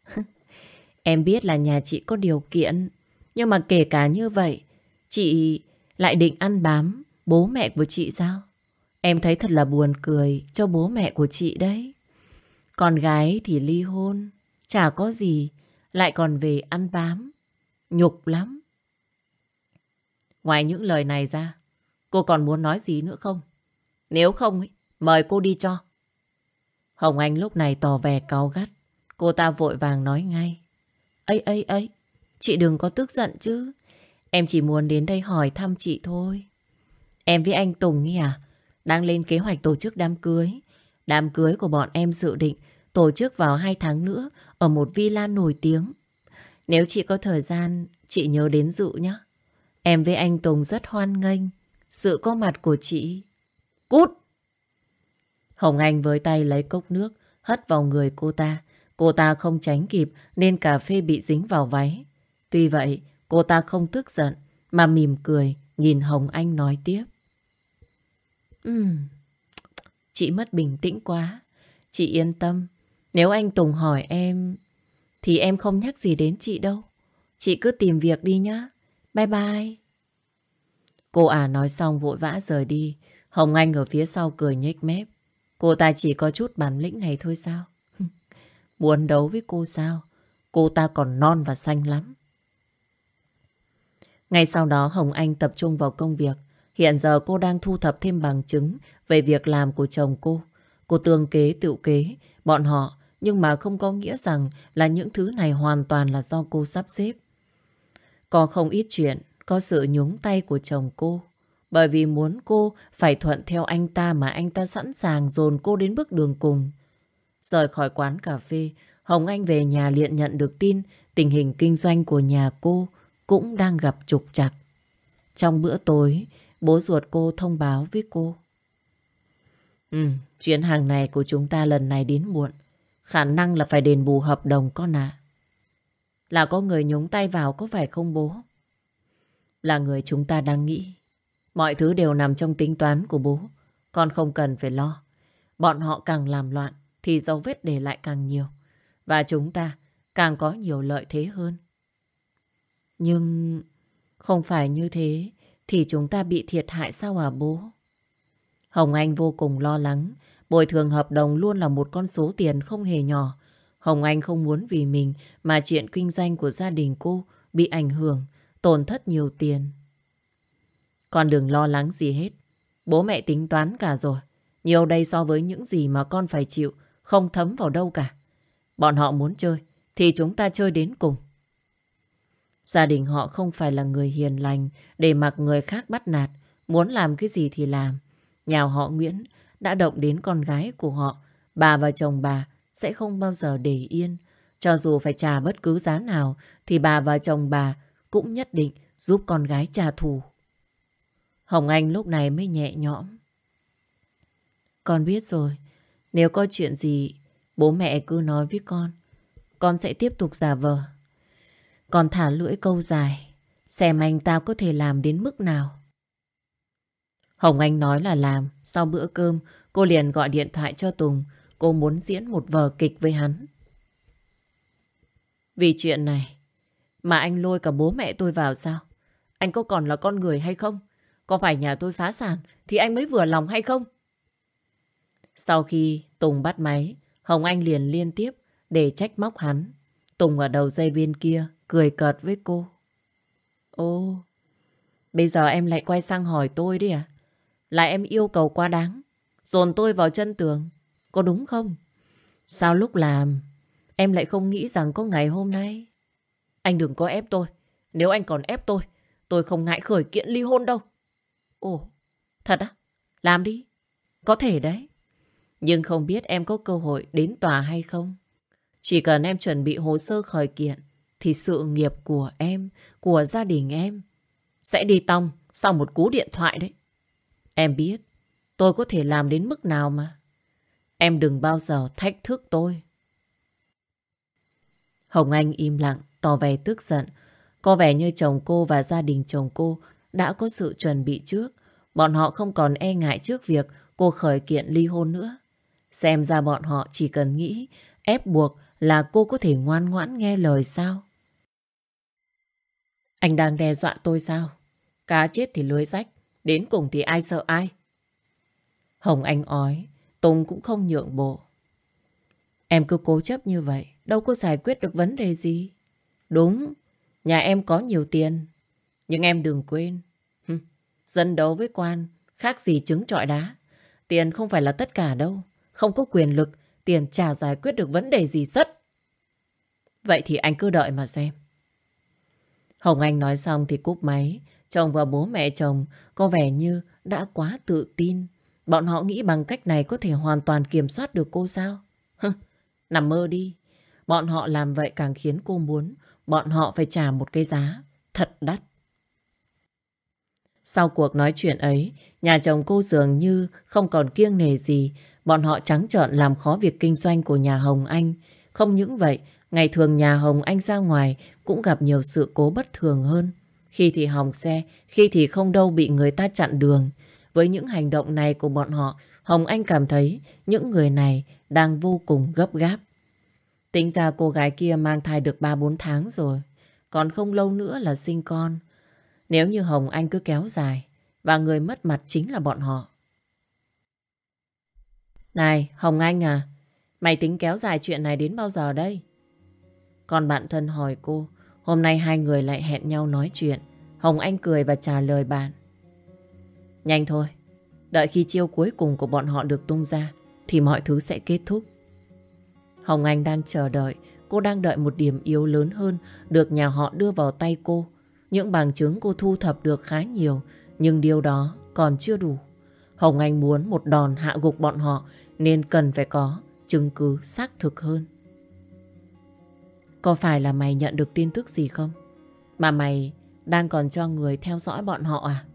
Em biết là nhà chị có điều kiện, nhưng mà kể cả như vậy chị lại định ăn bám bố mẹ của chị sao? Em thấy thật là buồn cười cho bố mẹ của chị đấy. Con gái thì ly hôn, chả có gì, lại còn về ăn bám. Nhục lắm. Ngoài những lời này ra, cô còn muốn nói gì nữa không? Nếu không, mời cô đi cho. Hồng Anh lúc này tỏ vẻ cáu gắt. Cô ta vội vàng nói ngay. Ấy, chị đừng có tức giận chứ. Em chỉ muốn đến đây hỏi thăm chị thôi. Em với anh Tùng ấy à, đang lên kế hoạch tổ chức đám cưới. Đám cưới của bọn em dự định tổ chức vào 2 tháng nữa ở một villa nổi tiếng. Nếu chị có thời gian, chị nhớ đến dự nhé. Em với anh Tùng rất hoan nghênh sự có mặt của chị. Cút! Hồng Anh với tay lấy cốc nước hất vào người cô ta. Cô ta không tránh kịp nên cà phê bị dính vào váy. Tuy vậy, cô ta không tức giận mà mỉm cười nhìn Hồng Anh nói tiếp. Chị mất bình tĩnh quá. Chị yên tâm. Nếu anh Tùng hỏi em thì em không nhắc gì đến chị đâu. Chị cứ tìm việc đi nhá. Bye bye. Cô ả nói xong vội vã rời đi. Hồng Anh ở phía sau cười nhếch mép. Cô ta chỉ có chút bản lĩnh này thôi sao? Muốn đấu với cô sao? Cô ta còn non và xanh lắm. Ngay sau đó Hồng Anh tập trung vào công việc. Hiện giờ cô đang thu thập thêm bằng chứng về việc làm của chồng cô. Cô tương kế tự kế bọn họ, nhưng mà không có nghĩa rằng là những thứ này hoàn toàn là do cô sắp xếp. Có không ít chuyện, có sự nhúng tay của chồng cô. Bởi vì muốn cô phải thuận theo anh ta mà anh ta sẵn sàng dồn cô đến bước đường cùng. Rời khỏi quán cà phê, Hồng Anh về nhà liền nhận được tin tình hình kinh doanh của nhà cô cũng đang gặp trục trặc. Trong bữa tối, bố ruột cô thông báo với cô. Chuyến hàng này của chúng ta lần này đến muộn. Khả năng là phải đền bù hợp đồng con ạ. Là có người nhúng tay vào có phải không bố? Là người chúng ta đang nghĩ. Mọi thứ đều nằm trong tính toán của bố. Con không cần phải lo. Bọn họ càng làm loạn thì dấu vết để lại càng nhiều. Và chúng ta càng có nhiều lợi thế hơn. Nhưng không phải như thế thì chúng ta bị thiệt hại sao hả bố? Hồng Anh vô cùng lo lắng Bồi thường hợp đồng luôn là một con số tiền không hề nhỏ. Hồng Anh không muốn vì mình mà chuyện kinh doanh của gia đình cô bị ảnh hưởng, tổn thất nhiều tiền. Con đừng lo lắng gì hết. Bố mẹ tính toán cả rồi. Nhiều đây so với những gì mà con phải chịu, không thấm vào đâu cả. Bọn họ muốn chơi, thì chúng ta chơi đến cùng. Gia đình họ không phải là người hiền lành để mặc người khác bắt nạt, muốn làm cái gì thì làm. Nhà họ Nguyễn đã động đến con gái của họ, bà và chồng bà sẽ không bao giờ để yên. Cho dù phải trả bất cứ giá nào thì bà và chồng bà cũng nhất định giúp con gái trả thù. Hồng Anh lúc này mới nhẹ nhõm. Con biết rồi, nếu có chuyện gì bố mẹ cứ nói với con sẽ tiếp tục giả vờ. Con thả lưỡi câu dài, xem anh ta có thể làm đến mức nào. Hồng Anh nói là làm. Sau bữa cơm, cô liền gọi điện thoại cho Tùng. Cô muốn diễn một vở kịch với hắn. Vì chuyện này mà anh lôi cả bố mẹ tôi vào sao? Anh có còn là con người hay không? Có phải nhà tôi phá sản thì anh mới vừa lòng hay không? Sau khi Tùng bắt máy, Hồng Anh liền liên tiếp để trách móc hắn. Tùng ở đầu dây bên kia cười cợt với cô. Ồ, bây giờ em lại quay sang hỏi tôi đi à? Là em yêu cầu quá đáng, dồn tôi vào chân tường, có đúng không? Sao lúc làm em lại không nghĩ rằng có ngày hôm nay? Anh đừng có ép tôi. Nếu anh còn ép tôi không ngại khởi kiện ly hôn đâu. Ồ, thật á? Làm đi. Có thể đấy. Nhưng không biết em có cơ hội đến tòa hay không? Chỉ cần em chuẩn bị hồ sơ khởi kiện thì sự nghiệp của em, của gia đình em sẽ đi tong sau một cú điện thoại đấy. Em biết tôi có thể làm đến mức nào mà. Em đừng bao giờ thách thức tôi. Hồng Anh im lặng, tỏ vẻ tức giận. Có vẻ như chồng cô và gia đình chồng cô đã có sự chuẩn bị trước. Bọn họ không còn e ngại trước việc cô khởi kiện ly hôn nữa. Xem ra bọn họ chỉ cần nghĩ ép buộc là cô có thể ngoan ngoãn nghe lời sao? Anh đang đe dọa tôi sao? Cá chết thì lưới rách, đến cùng thì ai sợ ai? Hồng Anh ói, Tùng cũng không nhượng bộ. Em cứ cố chấp như vậy, đâu có giải quyết được vấn đề gì. Đúng, nhà em có nhiều tiền, nhưng em đừng quên. Dân đấu với quan, khác gì trứng trọi đá. Tiền không phải là tất cả đâu. Không có quyền lực, tiền chả giải quyết được vấn đề gì sất. Vậy thì anh cứ đợi mà xem. Hồng Anh nói xong thì cúp máy. Chồng và bố mẹ chồng có vẻ như đã quá tự tin. Bọn họ nghĩ bằng cách này có thể hoàn toàn kiểm soát được cô sao? Nằm mơ đi. Bọn họ làm vậy càng khiến cô muốn bọn họ phải trả một cái giá thật đắt. Sau cuộc nói chuyện ấy, nhà chồng cô dường như không còn kiêng nể gì. Bọn họ trắng trợn làm khó việc kinh doanh của nhà Hồng Anh. Không những vậy, ngày thường nhà Hồng Anh ra ngoài cũng gặp nhiều sự cố bất thường hơn. Khi thì hỏng xe, khi thì không đâu bị người ta chặn đường. Với những hành động này của bọn họ, Hồng Anh cảm thấy những người này đang vô cùng gấp gáp. Tính ra cô gái kia mang thai được 3-4 tháng rồi. Còn không lâu nữa là sinh con. Nếu như Hồng Anh cứ kéo dài, và người mất mặt chính là bọn họ. Này, Hồng Anh à, mày tính kéo dài chuyện này đến bao giờ đây? Còn bạn thân hỏi cô, hôm nay hai người lại hẹn nhau nói chuyện. Hồng Anh cười và trả lời bạn. Nhanh thôi, đợi khi chiêu cuối cùng của bọn họ được tung ra, thì mọi thứ sẽ kết thúc. Hồng Anh đang chờ đợi, cô đang đợi một điểm yếu lớn hơn được nhà họ đưa vào tay cô. Những bằng chứng cô thu thập được khá nhiều, nhưng điều đó còn chưa đủ. Hồng Anh muốn một đòn hạ gục bọn họ nên cần phải có chứng cứ xác thực hơn. Có phải là mày nhận được tin tức gì không? Mà mày đang còn cho người theo dõi bọn họ à?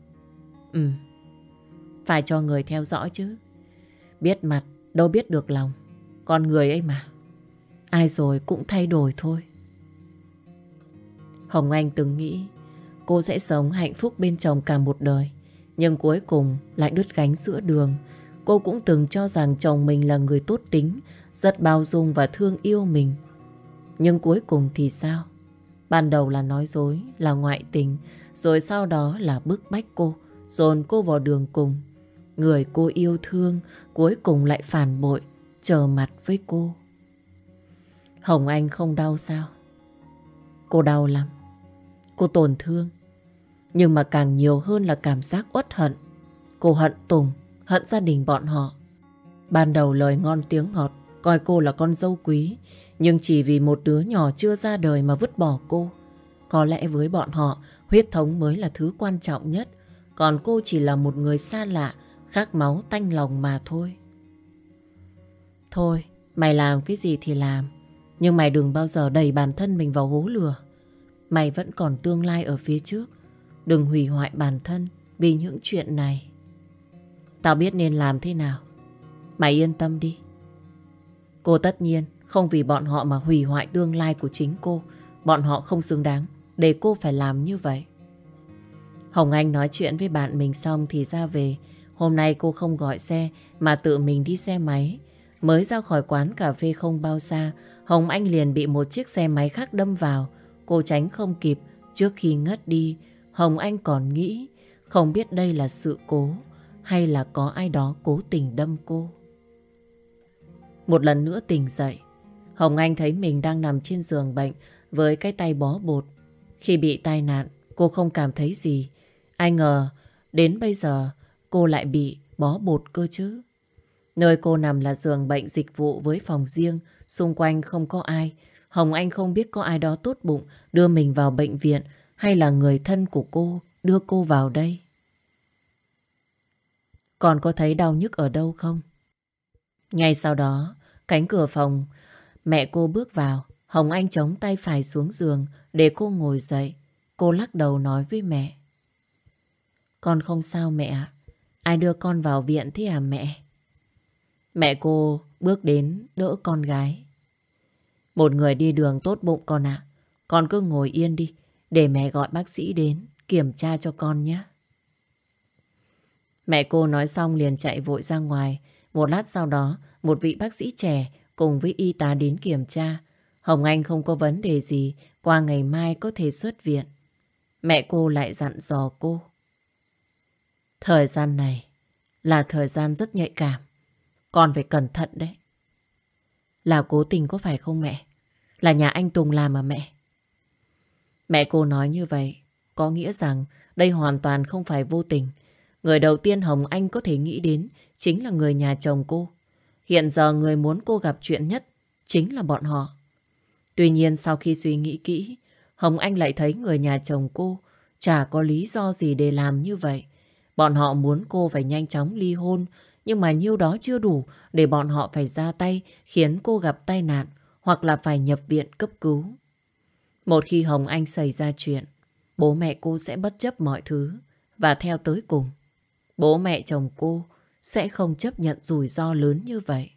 Phải cho người theo dõi chứ. Biết mặt đâu biết được lòng. Con người ấy mà, ai rồi cũng thay đổi thôi. Hồng Anh từng nghĩ cô sẽ sống hạnh phúc bên chồng cả một đời, nhưng cuối cùng lại đứt gánh giữa đường. Cô cũng từng cho rằng chồng mình là người tốt tính, rất bao dung và thương yêu mình. Nhưng cuối cùng thì sao? Ban đầu là nói dối, là ngoại tình, rồi sau đó là bức bách cô, dồn cô vào đường cùng. người cô yêu thương cuối cùng lại phản bội, trở mặt với cô. Hồng Anh không đau sao? Cô đau lắm. Cô tổn thương. Nhưng mà càng nhiều hơn là cảm giác uất hận. Cô hận Tùng, hận gia đình bọn họ. Ban đầu lời ngon tiếng ngọt, coi cô là con dâu quý, nhưng chỉ vì một đứa nhỏ chưa ra đời mà vứt bỏ cô. Có lẽ với bọn họ, huyết thống mới là thứ quan trọng nhất, còn cô chỉ là một người xa lạ, khác máu tanh lòng mà thôi. Thôi, mày làm cái gì thì làm, nhưng mày đừng bao giờ đẩy bản thân mình vào hố lửa. Mày vẫn còn tương lai ở phía trước. Đừng hủy hoại bản thân vì những chuyện này. Tao biết nên làm thế nào. Mày yên tâm đi. Cô tất nhiên không vì bọn họ mà hủy hoại tương lai của chính cô. Bọn họ không xứng đáng để cô phải làm như vậy. Hồng Anh nói chuyện với bạn mình xong thì ra về. Hôm nay cô không gọi xe mà tự mình đi xe máy. Mới ra khỏi quán cà phê không bao xa, Hồng Anh liền bị một chiếc xe máy khác đâm vào. Cô tránh không kịp. Trước khi ngất đi, Hồng Anh còn nghĩ không biết đây là sự cố hay là có ai đó cố tình đâm cô. Một lần nữa tỉnh dậy, Hồng Anh thấy mình đang nằm trên giường bệnh với cái tay bó bột. Khi bị tai nạn, cô không cảm thấy gì. Ai ngờ, đến bây giờ cô lại bị bó bột cơ chứ. Nơi cô nằm là giường bệnh dịch vụ với phòng riêng, xung quanh không có ai. Hồng Anh không biết có ai đó tốt bụng đưa mình vào bệnh viện hay là người thân của cô đưa cô vào đây. Còn có thấy đau nhức ở đâu không? Ngay sau đó, cánh cửa phòng mẹ cô bước vào. Hồng Anh chống tay phải xuống giường để cô ngồi dậy. Cô lắc đầu nói với mẹ. Con không sao mẹ ạ. Ai đưa con vào viện thế à mẹ? Mẹ cô bước đến đỡ con gái. Một người đi đường tốt bụng con ạ. Con cứ ngồi yên đi, để mẹ gọi bác sĩ đến kiểm tra cho con nhé. Mẹ cô nói xong liền chạy vội ra ngoài. Một lát sau đó, một vị bác sĩ trẻ cùng với y tá đến kiểm tra. Hồng Anh không có vấn đề gì, qua ngày mai có thể xuất viện. Mẹ cô lại dặn dò cô. Thời gian này là thời gian rất nhạy cảm. Con phải cẩn thận đấy. Là cố tình có phải không mẹ? Là nhà anh Tùng làm à mẹ? Mẹ cô nói như vậy có nghĩa rằng đây hoàn toàn không phải vô tình. Người đầu tiên Hồng Anh có thể nghĩ đến chính là người nhà chồng cô. Hiện giờ người muốn cô gặp chuyện nhất chính là bọn họ. Tuy nhiên sau khi suy nghĩ kỹ, Hồng Anh lại thấy người nhà chồng cô chả có lý do gì để làm như vậy. Bọn họ muốn cô phải nhanh chóng ly hôn, nhưng mà nhiêu đó chưa đủ để bọn họ phải ra tay khiến cô gặp tai nạn hoặc là phải nhập viện cấp cứu. Một khi Hồng Anh xảy ra chuyện, bố mẹ cô sẽ bất chấp mọi thứ và theo tới cùng. Bố mẹ chồng cô sẽ không chấp nhận rủi ro lớn như vậy.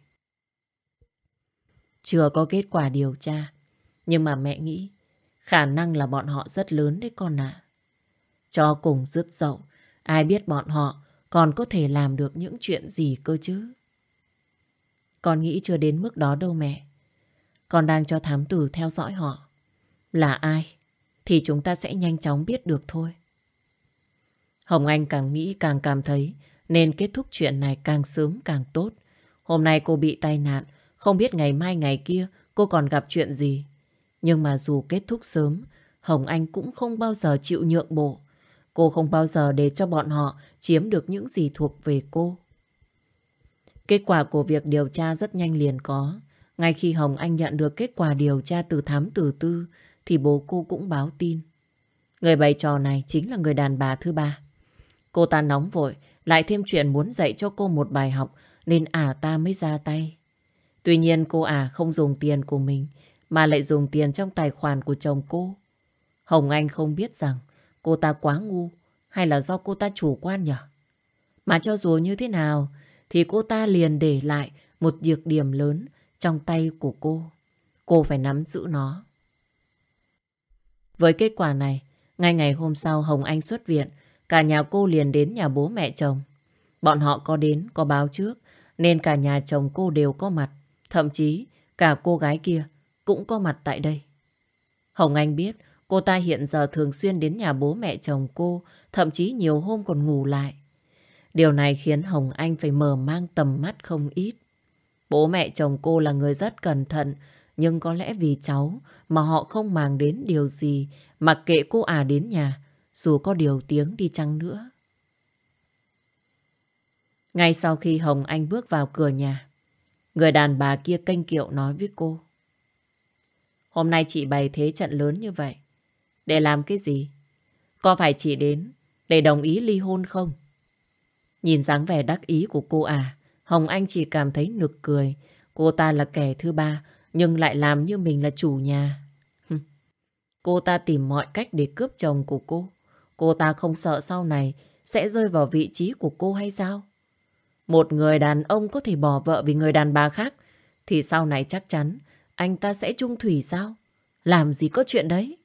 Chưa có kết quả điều tra, nhưng mà mẹ nghĩ khả năng là bọn họ rất lớn đấy con ạ. Cho cùng dứt dậu, ai biết bọn họ còn có thể làm được những chuyện gì cơ chứ. Con nghĩ chưa đến mức đó đâu mẹ. Con đang cho thám tử theo dõi họ. Là ai thì chúng ta sẽ nhanh chóng biết được thôi. Hồng Anh càng nghĩ càng cảm thấy nên kết thúc chuyện này càng sớm càng tốt. Hôm nay cô bị tai nạn, không biết ngày mai ngày kia cô còn gặp chuyện gì. Nhưng mà dù kết thúc sớm, Hồng Anh cũng không bao giờ chịu nhượng bộ. Cô không bao giờ để cho bọn họ chiếm được những gì thuộc về cô. Kết quả của việc điều tra rất nhanh liền có. Ngay khi Hồng Anh nhận được kết quả điều tra từ thám tử Tư thì bố cô cũng báo tin. Người bày trò này chính là người đàn bà thứ ba. Cô ta nóng vội, lại thêm chuyện muốn dạy cho cô một bài học nên ta mới ra tay. Tuy nhiên cô không dùng tiền của mình mà lại dùng tiền trong tài khoản của chồng cô. Hồng Anh không biết rằng cô ta quá ngu hay là do cô ta chủ quan nhỉ? Mà cho dù như thế nào thì cô ta liền để lại một nhược điểm lớn trong tay của cô. Cô phải nắm giữ nó. Với kết quả này, ngay ngày hôm sau Hồng Anh xuất viện, cả nhà cô liền đến nhà bố mẹ chồng. Bọn họ có đến, có báo trước, nên cả nhà chồng cô đều có mặt. Thậm chí cả cô gái kia cũng có mặt tại đây. Hồng Anh biết cô ta hiện giờ thường xuyên đến nhà bố mẹ chồng cô, thậm chí nhiều hôm còn ngủ lại. Điều này khiến Hồng Anh phải mở mang tầm mắt không ít. Bố mẹ chồng cô là người rất cẩn thận, nhưng có lẽ vì cháu mà họ không màng đến điều gì, mặc kệ cô đến nhà, dù có điều tiếng đi chăng nữa. Ngay sau khi Hồng Anh bước vào cửa nhà, người đàn bà kia kênh kiệu nói với cô. Hôm nay chị bày thế trận lớn như vậy, để làm cái gì? Có phải chị đến để đồng ý ly hôn không? Nhìn dáng vẻ đắc ý của cô Hồng Anh chỉ cảm thấy nực cười. Cô ta là kẻ thứ ba, nhưng lại làm như mình là chủ nhà. Cô ta tìm mọi cách để cướp chồng của cô. Cô ta không sợ sau này sẽ rơi vào vị trí của cô hay sao? Một người đàn ông có thể bỏ vợ vì người đàn bà khác, thì sau này chắc chắn anh ta sẽ chung thủy sao? Làm gì có chuyện đấy.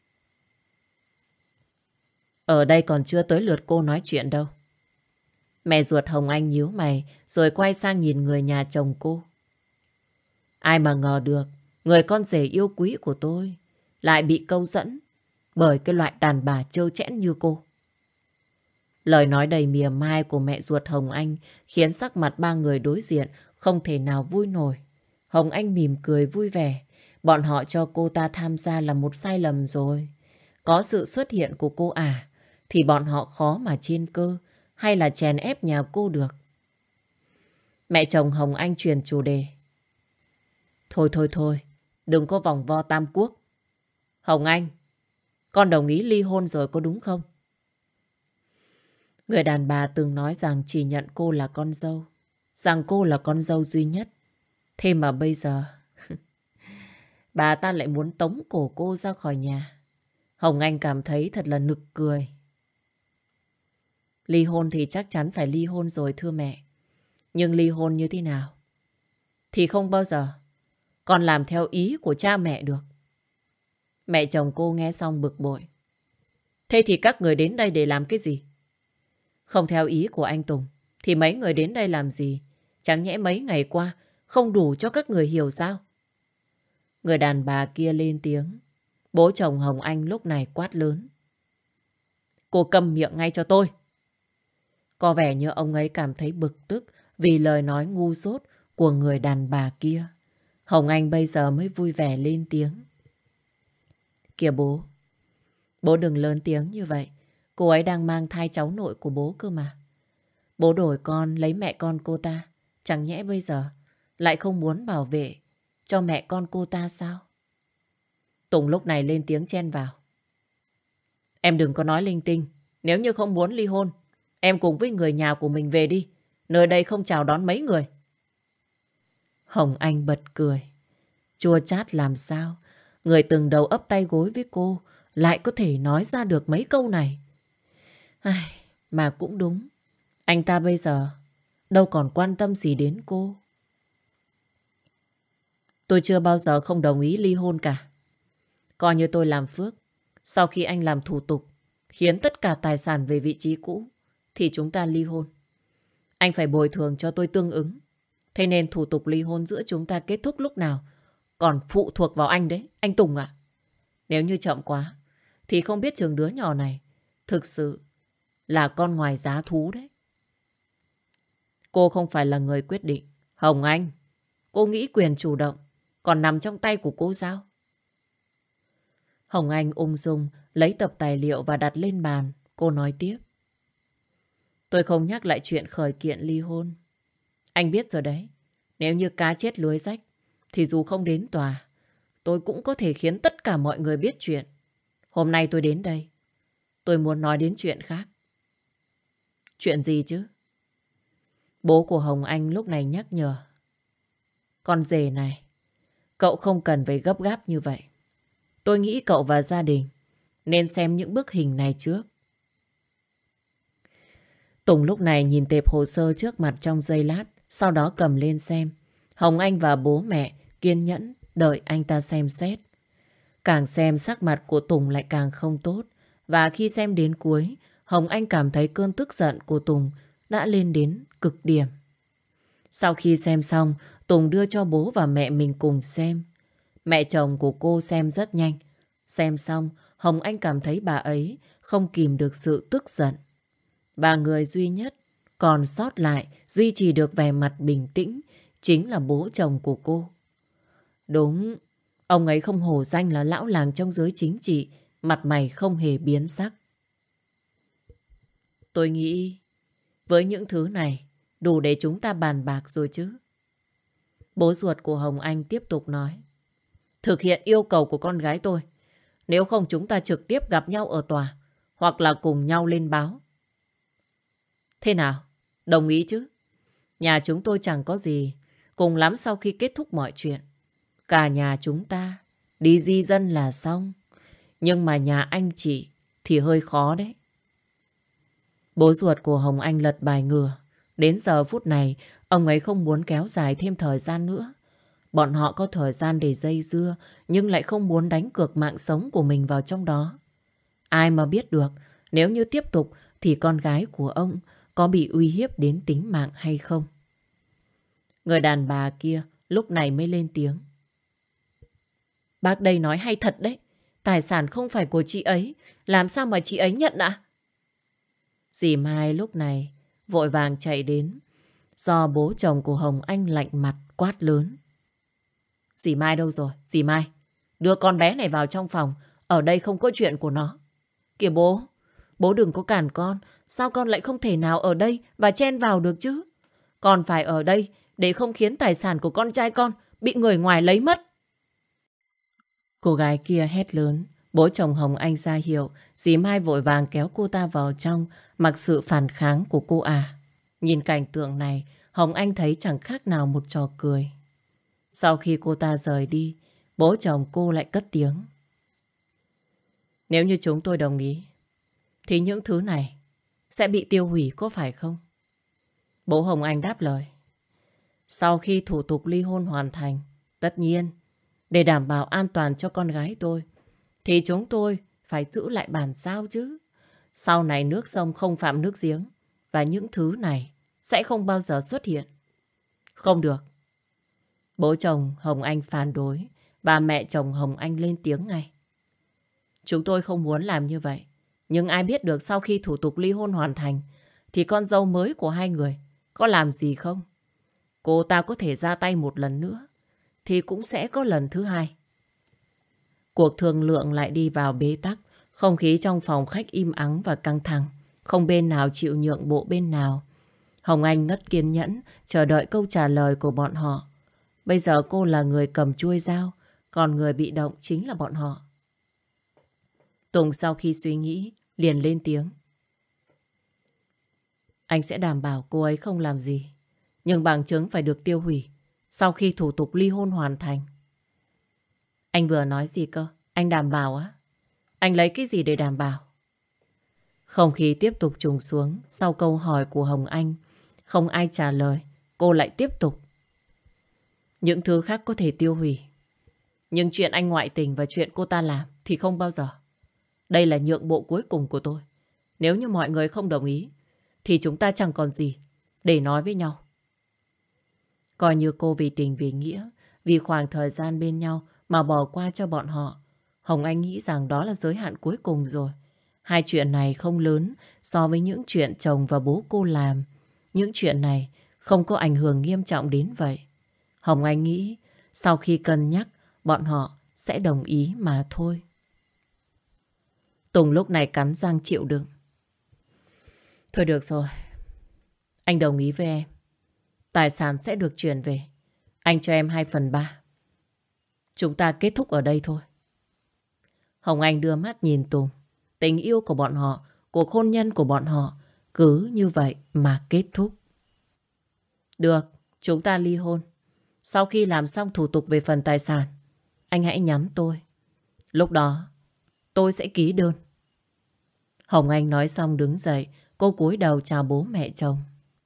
Ở đây còn chưa tới lượt cô nói chuyện đâu. Mẹ ruột Hồng Anh nhíu mày rồi quay sang nhìn người nhà chồng cô. Ai mà ngờ được người con rể yêu quý của tôi lại bị câu dẫn bởi cái loại đàn bà trơ trẽn như cô. Lời nói đầy mỉa mai của mẹ ruột Hồng Anh khiến sắc mặt ba người đối diện không thể nào vui nổi. Hồng Anh mỉm cười vui vẻ. Bọn họ cho cô ta tham gia là một sai lầm rồi. Có sự xuất hiện của cô thì bọn họ khó mà trên cơ hay là chèn ép nhà cô được. Mẹ chồng Hồng Anh chuyển chủ đề. Thôi, đừng có vòng vo tam quốc. Hồng Anh, con đồng ý ly hôn rồi có đúng không? Người đàn bà từng nói rằng chỉ nhận cô là con dâu, rằng cô là con dâu duy nhất. Thế mà bây giờ bà ta lại muốn tống cổ cô ra khỏi nhà. Hồng Anh cảm thấy thật là nực cười. Ly hôn thì chắc chắn phải ly hôn rồi thưa mẹ. Nhưng ly hôn như thế nào thì không bao giờ con làm theo ý của cha mẹ được. Mẹ chồng cô nghe xong bực bội. Thế thì các người đến đây để làm cái gì? Không theo ý của anh Tùng thì mấy người đến đây làm gì? Chẳng nhẽ mấy ngày qua không đủ cho các người hiểu sao? Người đàn bà kia lên tiếng. Bố chồng Hồng Anh lúc này quát lớn. Cô câm miệng ngay cho tôi. Có vẻ như ông ấy cảm thấy bực tức vì lời nói ngu dốt của người đàn bà kia. Hồng Anh bây giờ mới vui vẻ lên tiếng. Kìa bố, bố đừng lớn tiếng như vậy. Cô ấy đang mang thai cháu nội của bố cơ mà. Bố đổi con lấy mẹ con cô ta. Chẳng nhẽ bây giờ lại không muốn bảo vệ cho mẹ con cô ta sao? Tùng lúc này lên tiếng chen vào. Em đừng có nói linh tinh. Nếu như không muốn ly hôn, em cùng với người nhà của mình về đi. Nơi đây không chào đón mấy người. Hồng Anh bật cười. Chua chát làm sao? Người từng đầu ấp tay gối với cô lại có thể nói ra được mấy câu này. Mà cũng đúng. Anh ta bây giờ đâu còn quan tâm gì đến cô. Tôi chưa bao giờ không đồng ý ly hôn cả. Coi như tôi làm phước. Sau khi anh làm thủ tục khiến tất cả tài sản về vị trí cũ thì chúng ta ly hôn. Anh phải bồi thường cho tôi tương ứng. Thế nên thủ tục ly hôn giữa chúng ta kết thúc lúc nào còn phụ thuộc vào anh đấy, anh Tùng ạ. Nếu như chậm quá thì không biết chừng đứa nhỏ này thực sự là con ngoài giá thú đấy. Cô không phải là người quyết định. Hồng Anh, cô nghĩ quyền chủ động còn nằm trong tay của cô sao? Hồng Anh ung dung lấy tập tài liệu và đặt lên bàn. Cô nói tiếp. Tôi không nhắc lại chuyện khởi kiện ly hôn. Anh biết rồi đấy. Nếu như cá chết lưới rách thì dù không đến tòa, tôi cũng có thể khiến tất cả mọi người biết chuyện. Hôm nay tôi đến đây, tôi muốn nói đến chuyện khác. Chuyện gì chứ? Bố của Hồng Anh lúc này nhắc nhở. Con rể này, cậu không cần phải gấp gáp như vậy. Tôi nghĩ cậu và gia đình nên xem những bức hình này trước. Tùng lúc này nhìn tệp hồ sơ trước mặt trong giây lát, sau đó cầm lên xem. Hồng Anh và bố mẹ kiên nhẫn đợi anh ta xem xét. Càng xem sắc mặt của Tùng lại càng không tốt. Và khi xem đến cuối, Hồng Anh cảm thấy cơn tức giận của Tùng đã lên đến cực điểm. Sau khi xem xong, Tùng đưa cho bố và mẹ mình cùng xem. Mẹ chồng của cô xem rất nhanh. Xem xong, Hồng Anh cảm thấy bà ấy không kìm được sự tức giận. Và người duy nhất còn sót lại duy trì được vẻ mặt bình tĩnh chính là bố chồng của cô. Đúng, ông ấy không hổ danh là lão làng trong giới chính trị, mặt mày không hề biến sắc. Tôi nghĩ với những thứ này đủ để chúng ta bàn bạc rồi chứ. Bố ruột của Hồng Anh tiếp tục nói. Thực hiện yêu cầu của con gái tôi. Nếu không chúng ta trực tiếp gặp nhau ở tòa, hoặc là cùng nhau lên báo. Thế nào? Đồng ý chứ? Nhà chúng tôi chẳng có gì. Cùng lắm sau khi kết thúc mọi chuyện, cả nhà chúng ta đi di dân là xong. Nhưng mà nhà anh chị thì hơi khó đấy. Bố ruột của Hồng Anh lật bài ngửa. Đến giờ phút này, ông ấy không muốn kéo dài thêm thời gian nữa. Bọn họ có thời gian để dây dưa, nhưng lại không muốn đánh cược mạng sống của mình vào trong đó. Ai mà biết được, nếu như tiếp tục thì con gái của ông có bị uy hiếp đến tính mạng hay không. Người đàn bà kia lúc này mới lên tiếng. Bác đây nói hay thật đấy. Tài sản không phải của chị ấy, làm sao mà chị ấy nhận ạ? Dì Mai lúc này vội vàng chạy đến, do bố chồng của Hồng Anh lạnh mặt quát lớn. Dì Mai đâu rồi? Dì Mai, đưa con bé này vào trong phòng, ở đây không có chuyện của nó. Kìa bố, bố đừng có cản con, sao con lại không thể nào ở đây và chen vào được chứ? Con phải ở đây để không khiến tài sản của con trai con bị người ngoài lấy mất. Cô gái kia hét lớn, bố chồng Hồng Anh ra hiệu, dì Mai vội vàng kéo cô ta vào trong, mặc sự phản kháng của cô à. Nhìn cảnh tượng này, Hồng Anh thấy chẳng khác nào một trò cười. Sau khi cô ta rời đi, bố chồng cô lại cất tiếng. Nếu như chúng tôi đồng ý, thì những thứ này sẽ bị tiêu hủy có phải không? Bố Hồng Anh đáp lời. Sau khi thủ tục ly hôn hoàn thành, tất nhiên, để đảm bảo an toàn cho con gái tôi, thì chúng tôi phải giữ lại bản sao chứ. Sau này nước sông không phạm nước giếng, và những thứ này sẽ không bao giờ xuất hiện. Không được. Bố chồng Hồng Anh phản đối, và mẹ chồng Hồng Anh lên tiếng ngay. Chúng tôi không muốn làm như vậy. Nhưng ai biết được sau khi thủ tục ly hôn hoàn thành, thì con dâu mới của hai người có làm gì không? Cô ta có thể ra tay một lần nữa, thì cũng sẽ có lần thứ hai. Cuộc thương lượng lại đi vào bế tắc. Không khí trong phòng khách im ắng và căng thẳng. Không bên nào chịu nhượng bộ bên nào. Hồng Anh ngất kiên nhẫn chờ đợi câu trả lời của bọn họ. Bây giờ cô là người cầm chuôi dao, còn người bị động chính là bọn họ. Tùng sau khi suy nghĩ liền lên tiếng. Anh sẽ đảm bảo cô ấy không làm gì, nhưng bằng chứng phải được tiêu hủy sau khi thủ tục ly hôn hoàn thành. Anh vừa nói gì cơ? Anh đảm bảo á? Anh lấy cái gì để đảm bảo? Không khí tiếp tục trùng xuống. Sau câu hỏi của Hồng Anh, không ai trả lời. Cô lại tiếp tục. Những thứ khác có thể tiêu hủy, nhưng chuyện anh ngoại tình và chuyện cô ta làm thì không bao giờ. Đây là nhượng bộ cuối cùng của tôi. Nếu như mọi người không đồng ý, thì chúng ta chẳng còn gì để nói với nhau. Coi như cô vì tình vì nghĩa, vì khoảng thời gian bên nhau mà bỏ qua cho bọn họ. Hồng Anh nghĩ rằng đó là giới hạn cuối cùng rồi. Hai chuyện này không lớn so với những chuyện chồng và bố cô làm. Những chuyện này không có ảnh hưởng nghiêm trọng đến vậy. Hồng Anh nghĩ sau khi cân nhắc, bọn họ sẽ đồng ý mà thôi. Tùng lúc này cắn răng chịu đựng. Thôi được rồi, anh đồng ý với em. Tài sản sẽ được chuyển về. Anh cho em 2/3. Chúng ta kết thúc ở đây thôi. Hồng Anh đưa mắt nhìn Tùng. Tình yêu của bọn họ, cuộc hôn nhân của bọn họ cứ như vậy mà kết thúc. Được, chúng ta ly hôn. Sau khi làm xong thủ tục về phần tài sản, anh hãy nhắn tôi. Lúc đó, tôi sẽ ký đơn. Hồng Anh nói xong đứng dậy, cô cúi đầu chào bố mẹ chồng.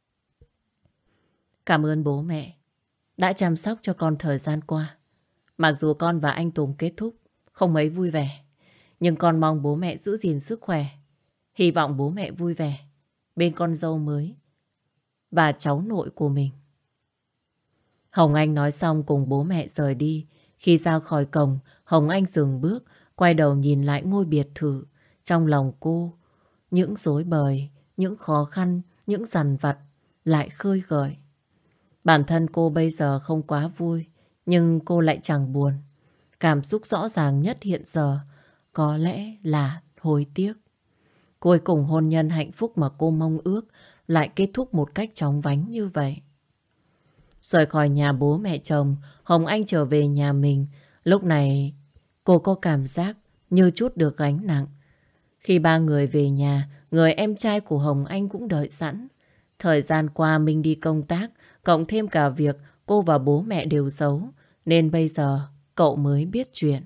Cảm ơn bố mẹ đã chăm sóc cho con thời gian qua. Mặc dù con và anh Tùng kết thúc không mấy vui vẻ, nhưng con mong bố mẹ giữ gìn sức khỏe. Hy vọng bố mẹ vui vẻ bên con dâu mới và cháu nội của mình. Hồng Anh nói xong cùng bố mẹ rời đi. Khi ra khỏi cổng, Hồng Anh dừng bước, quay đầu nhìn lại ngôi biệt thự. Trong lòng cô, những rối bời, những khó khăn, những những dằn vặt lại khơi gợi. Bản thân cô bây giờ không quá vui, nhưng cô lại chẳng buồn. Cảm xúc rõ ràng nhất hiện giờ có lẽ là hối tiếc. Cuối cùng hôn nhân hạnh phúc mà cô mong ước lại kết thúc một cách chóng vánh như vậy. Rời khỏi nhà bố mẹ chồng, Hồng Anh trở về nhà mình. Lúc này cô có cảm giác như trút được gánh nặng. Khi ba người về nhà, người em trai của Hồng Anh cũng đợi sẵn. Thời gian qua Minh đi công tác, cộng thêm cả việc cô và bố mẹ đều giấu, nên bây giờ cậu mới biết chuyện.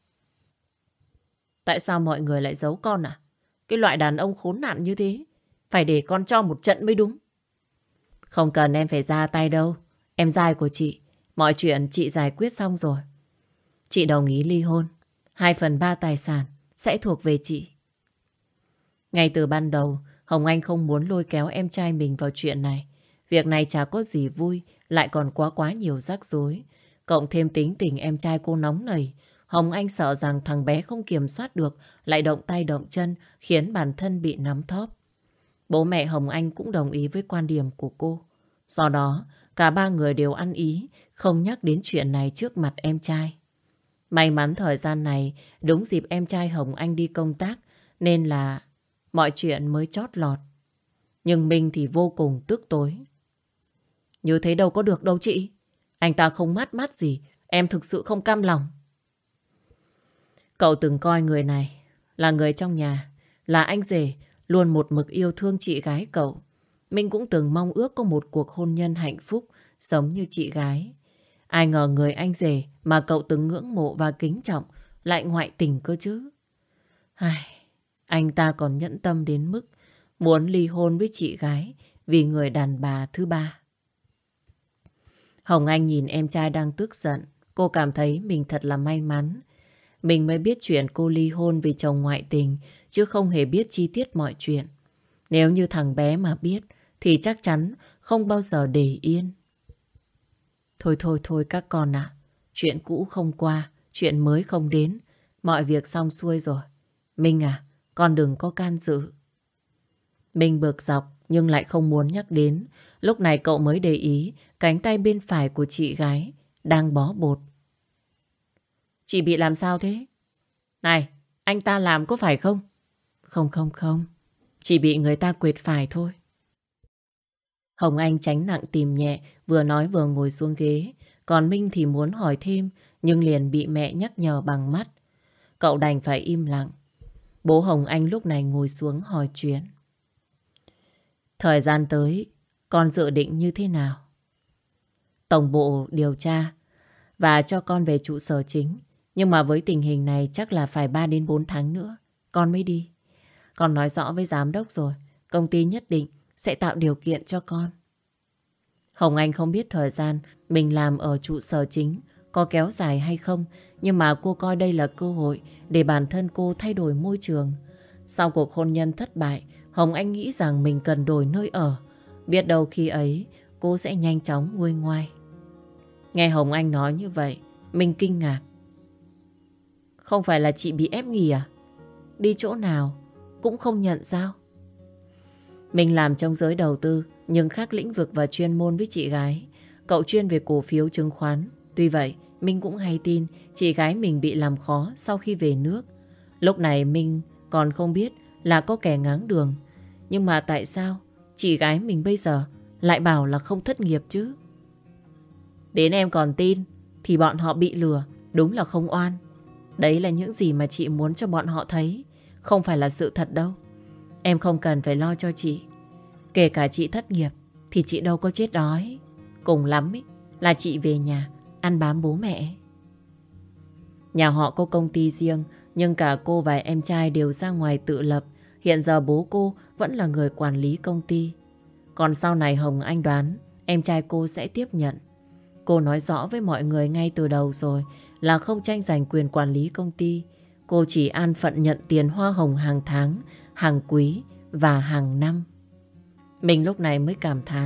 Tại sao mọi người lại giấu con à? Cái loại đàn ông khốn nạn như thế, phải để con cho một trận mới đúng. Không cần em phải ra tay đâu. Em dai của chị, mọi chuyện chị giải quyết xong rồi. Chị đồng ý ly hôn. 2/3 tài sản sẽ thuộc về chị. Ngay từ ban đầu, Hồng Anh không muốn lôi kéo em trai mình vào chuyện này. Việc này chả có gì vui, lại còn quá nhiều rắc rối. Cộng thêm tính tình em trai cô nóng nảy, Hồng Anh sợ rằng thằng bé không kiểm soát được, lại động tay động chân, khiến bản thân bị nắm thóp. Bố mẹ Hồng Anh cũng đồng ý với quan điểm của cô. Do đó, cả ba người đều ăn ý, không nhắc đến chuyện này trước mặt em trai. May mắn thời gian này, đúng dịp em trai Hồng Anh đi công tác, nên là mọi chuyện mới chót lọt. Nhưng Minh thì vô cùng tức tối. Như thế đâu có được đâu chị. Anh ta không mát gì, em thực sự không cam lòng. Cậu từng coi người này là người trong nhà, là anh rể, luôn một mực yêu thương chị gái cậu. Minh cũng từng mong ước có một cuộc hôn nhân hạnh phúc giống như chị gái. Ai ngờ người anh rể mà cậu từng ngưỡng mộ và kính trọng lại ngoại tình cơ chứ. Anh ta còn nhẫn tâm đến mức muốn ly hôn với chị gái vì người đàn bà thứ ba. Hồng Anh nhìn em trai đang tức giận. Cô cảm thấy mình thật là may mắn. Mình mới biết chuyện cô ly hôn vì chồng ngoại tình, chứ không hề biết chi tiết mọi chuyện. Nếu như thằng bé mà biết thì chắc chắn không bao giờ để yên. Thôi các con ạ. Chuyện cũ không qua, chuyện mới không đến. Mọi việc xong xuôi rồi. Minh à, con đừng có can dự. Minh bực dọc nhưng lại không muốn nhắc đến. Lúc này cậu mới để ý cánh tay bên phải của chị gái đang bó bột. Chị bị làm sao thế? Này, anh ta làm có phải không? Không. Chỉ bị người ta quệt phải thôi. Hồng Anh tránh nặng tìm nhẹ, vừa nói vừa ngồi xuống ghế. Còn Minh thì muốn hỏi thêm, nhưng liền bị mẹ nhắc nhở bằng mắt. Cậu đành phải im lặng. Bố Hồng Anh lúc này ngồi xuống hỏi chuyện. Thời gian tới, con dự định như thế nào? Tổng bộ điều tra và cho con về trụ sở chính. Nhưng mà với tình hình này chắc là phải 3 đến 4 tháng nữa con mới đi. Con nói rõ với giám đốc rồi, công ty nhất định sẽ tạo điều kiện cho con. Hồng Anh không biết thời gian mình làm ở trụ sở chính có kéo dài hay không, nhưng mà cô coi đây là cơ hội để bản thân cô thay đổi môi trường. Sau cuộc hôn nhân thất bại, Hồng Anh nghĩ rằng mình cần đổi nơi ở. Biết đâu khi ấy cô sẽ nhanh chóng nguôi ngoai. Nghe Hồng Anh nói như vậy, mình kinh ngạc. Không phải là chị bị ép nghỉ à? Đi chỗ nào cũng không nhận sao? Mình làm trong giới đầu tư nhưng khác lĩnh vực và chuyên môn với chị gái. Cậu chuyên về cổ phiếu chứng khoán. Tuy vậy, Minh cũng hay tin chị gái mình bị làm khó sau khi về nước. Lúc này Minh còn không biết là có kẻ ngáng đường. Nhưng mà tại sao chị gái mình bây giờ lại bảo là không thất nghiệp chứ? Đến em còn tin thì bọn họ bị lừa, đúng là không oan. Đấy là những gì mà chị muốn cho bọn họ thấy, không phải là sự thật đâu. Em không cần phải lo cho chị. Kể cả chị thất nghiệp thì chị đâu có chết đói. Cùng lắm là chị về nhà ăn bám bố mẹ. Nhà họ có công ty riêng, nhưng cả cô và em trai đều ra ngoài tự lập. Hiện giờ bố cô vẫn là người quản lý công ty. Còn sau này Hồng Anh đoán em trai cô sẽ tiếp nhận. Cô nói rõ với mọi người ngay từ đầu rồi là không tranh giành quyền quản lý công ty. Cô chỉ an phận nhận tiền hoa hồng hàng tháng, hàng quý và hàng năm. Mình lúc này mới cảm thán.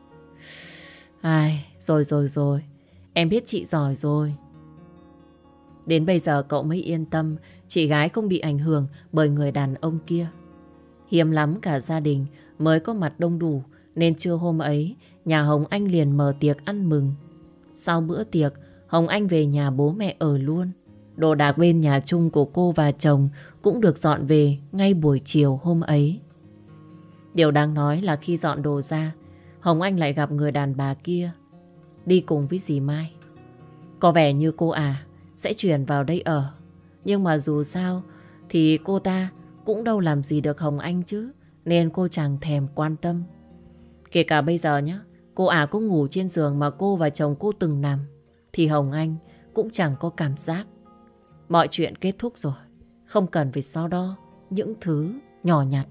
Rồi. Em biết chị giỏi rồi. Đến bây giờ cậu mới yên tâm chị gái không bị ảnh hưởng bởi người đàn ông kia. Hiếm lắm cả gia đình mới có mặt đông đủ nên trưa hôm ấy nhà Hồng Anh liền mở tiệc ăn mừng. Sau bữa tiệc, Hồng Anh về nhà bố mẹ ở luôn. Đồ đạc bên nhà chung của cô và chồng cũng được dọn về ngay buổi chiều hôm ấy. Điều đáng nói là khi dọn đồ ra, Hồng Anh lại gặp người đàn bà kia đi cùng với dì Mai. Có vẻ như cô sẽ chuyển vào đây ở. Nhưng mà dù sao thì cô ta cũng đâu làm gì được Hồng Anh chứ, nên cô chẳng thèm quan tâm. Kể cả bây giờ nhá, cô có ngủ trên giường mà cô và chồng cô từng nằm, thì Hồng Anh cũng chẳng có cảm giác. Mọi chuyện kết thúc rồi, không cần phải so đo những thứ nhỏ nhặt.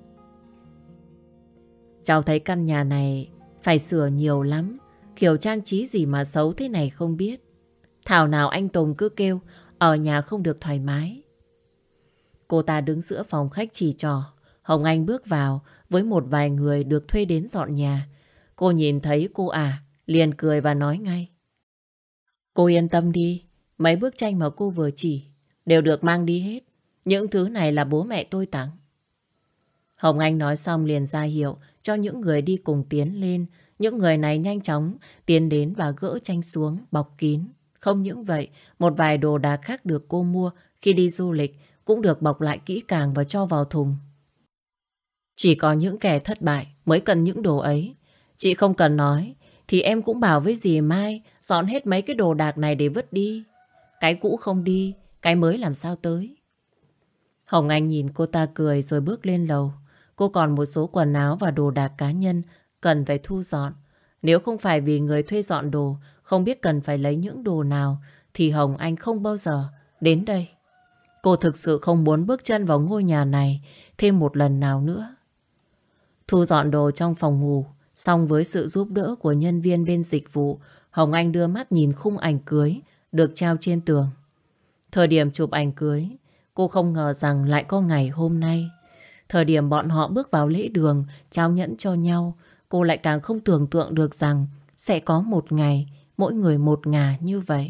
Cháu thấy căn nhà này phải sửa nhiều lắm. Kiểu trang trí gì mà xấu thế này không biết. Thảo nào anh Tùng cứ kêu ở nhà không được thoải mái. Cô ta đứng giữa phòng khách chỉ trò. Hồng Anh bước vào với một vài người được thuê đến dọn nhà. Cô nhìn thấy cô liền cười và nói ngay: Cô yên tâm đi, mấy bức tranh mà cô vừa chỉ đều được mang đi hết. Những thứ này là bố mẹ tôi tặng. Hồng Anh nói xong liền ra hiệu cho những người đi cùng tiến lên. Những người này nhanh chóng tiến đến và gỡ tranh xuống, bọc kín. Không những vậy, một vài đồ đạc khác được cô mua khi đi du lịch cũng được bọc lại kỹ càng và cho vào thùng. Chỉ có những kẻ thất bại mới cần những đồ ấy. Chị không cần nói thì em cũng bảo với dì Mai dọn hết mấy cái đồ đạc này để vứt đi. Cái cũ không đi, cái mới làm sao tới. Hồng Anh nhìn cô ta cười rồi bước lên lầu. Cô còn một số quần áo và đồ đạc cá nhân cần phải thu dọn. Nếu không phải vì người thuê dọn đồ không biết cần phải lấy những đồ nào thì Hồng Anh không bao giờ đến đây. Cô thực sự không muốn bước chân vào ngôi nhà này thêm một lần nào nữa. Thu dọn đồ trong phòng ngủ, xong với sự giúp đỡ của nhân viên bên dịch vụ, Hồng Anh đưa mắt nhìn khung ảnh cưới được treo trên tường. Thời điểm chụp ảnh cưới, cô không ngờ rằng lại có ngày hôm nay. Thời điểm bọn họ bước vào lễ đường trao nhẫn cho nhau, cô lại càng không tưởng tượng được rằng sẽ có một ngày mỗi người một ngả như vậy.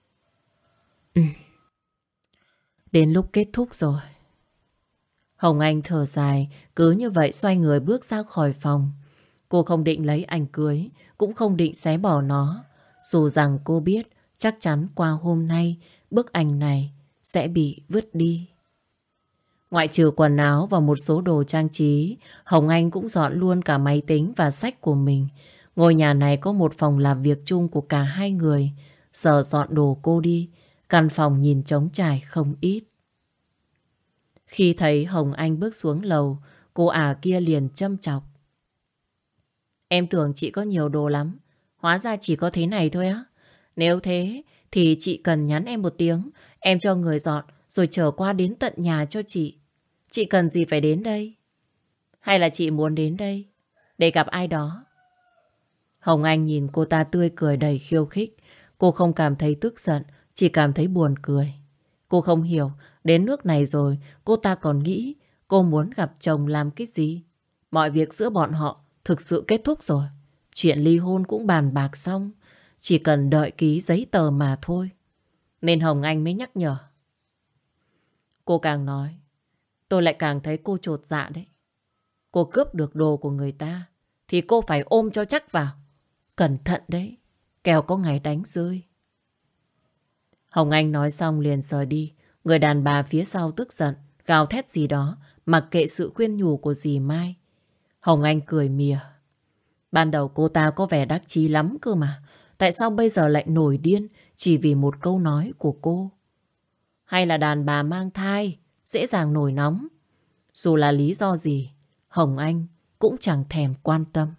Đến lúc kết thúc rồi. Hồng Anh thở dài, cứ như vậy xoay người bước ra khỏi phòng. Cô không định lấy ảnh cưới, cũng không định xé bỏ nó. Dù rằng cô biết chắc chắn qua hôm nay bức ảnh này sẽ bị vứt đi. Ngoại trừ quần áo và một số đồ trang trí, Hồng Anh cũng dọn luôn cả máy tính và sách của mình. Ngôi nhà này có một phòng làm việc chung của cả hai người. Giờ dọn đồ cô đi, căn phòng nhìn trống trải không ít. Khi thấy Hồng Anh bước xuống lầu, cô kia liền châm chọc: Em tưởng chị có nhiều đồ lắm, hóa ra chỉ có thế này thôi á. Nếu thế thì chị cần nhắn em một tiếng, em cho người dọn rồi trở qua đến tận nhà cho chị. Chị cần gì phải đến đây? Hay là chị muốn đến đây để gặp ai đó? Hồng Anh nhìn cô ta tươi cười đầy khiêu khích. Cô không cảm thấy tức giận, chỉ cảm thấy buồn cười. Cô không hiểu, đến nước này rồi cô ta còn nghĩ cô muốn gặp chồng làm cái gì. Mọi việc giữa bọn họ thực sự kết thúc rồi. Chuyện ly hôn cũng bàn bạc xong, chỉ cần đợi ký giấy tờ mà thôi. Nên Hồng Anh mới nhắc nhở. Cô càng nói, tôi lại càng thấy cô chột dạ đấy. Cô cướp được đồ của người ta thì cô phải ôm cho chắc vào. Cẩn thận đấy, kẻo có ngày đánh rơi. Hồng Anh nói xong liền rời đi. Người đàn bà phía sau tức giận, gào thét gì đó, mặc kệ sự khuyên nhủ của dì Mai. Hồng Anh cười mỉa. Ban đầu cô ta có vẻ đắc chí lắm cơ mà. Tại sao bây giờ lại nổi điên chỉ vì một câu nói của cô? Hay là đàn bà mang thai dễ dàng nổi nóng? Dù là lý do gì, Hồng Anh cũng chẳng thèm quan tâm.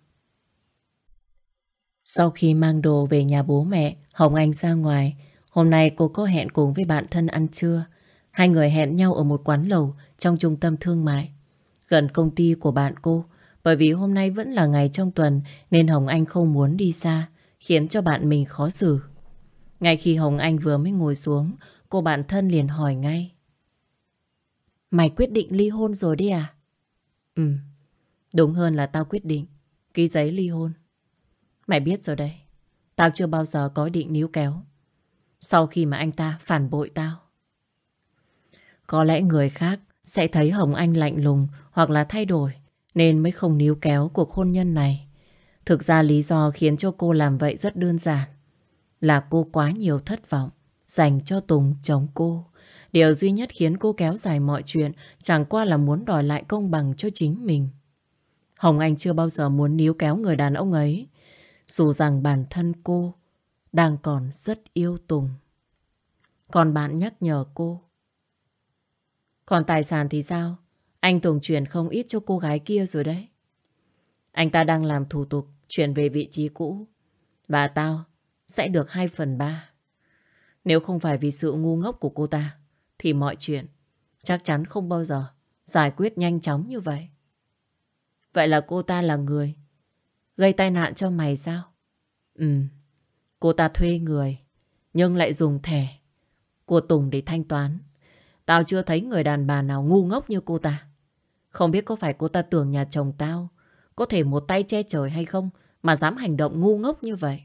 Sau khi mang đồ về nhà bố mẹ, Hồng Anh ra ngoài. Hôm nay cô có hẹn cùng với bạn thân ăn trưa. Hai người hẹn nhau ở một quán lẩu trong trung tâm thương mại, gần công ty của bạn cô. Bởi vì hôm nay vẫn là ngày trong tuần nên Hồng Anh không muốn đi xa, khiến cho bạn mình khó xử. Ngay khi Hồng Anh vừa mới ngồi xuống, cô bạn thân liền hỏi ngay. Mày quyết định ly hôn rồi đi à? Ừ, đúng hơn là tao quyết định ký giấy ly hôn. Mày biết rồi đấy, tao chưa bao giờ có ý định níu kéo sau khi mà anh ta phản bội tao. Có lẽ người khác sẽ thấy Hồng Anh lạnh lùng hoặc là thay đổi, nên mới không níu kéo cuộc hôn nhân này. Thực ra lý do khiến cho cô làm vậy rất đơn giản. Là cô quá nhiều thất vọng dành cho Tùng chồng cô. Điều duy nhất khiến cô kéo dài mọi chuyện chẳng qua là muốn đòi lại công bằng cho chính mình. Hồng Anh chưa bao giờ muốn níu kéo người đàn ông ấy, dù rằng bản thân cô đang còn rất yêu Tùng. Còn bạn nhắc nhở cô. Còn tài sản thì sao? Anh Tùng chuyển không ít cho cô gái kia rồi đấy. Anh ta đang làm thủ tục chuyển về vị trí cũ. Và tao sẽ được 2/3. Nếu không phải vì sự ngu ngốc của cô ta thì mọi chuyện chắc chắn không bao giờ giải quyết nhanh chóng như vậy. Vậy là cô ta là người gây tai nạn cho mày sao? Cô ta thuê người nhưng lại dùng thẻ của Tùng để thanh toán. Tao chưa thấy người đàn bà nào ngu ngốc như cô ta. Không biết có phải cô ta tưởng nhà chồng tao có thể một tay che trời hay không mà dám hành động ngu ngốc như vậy.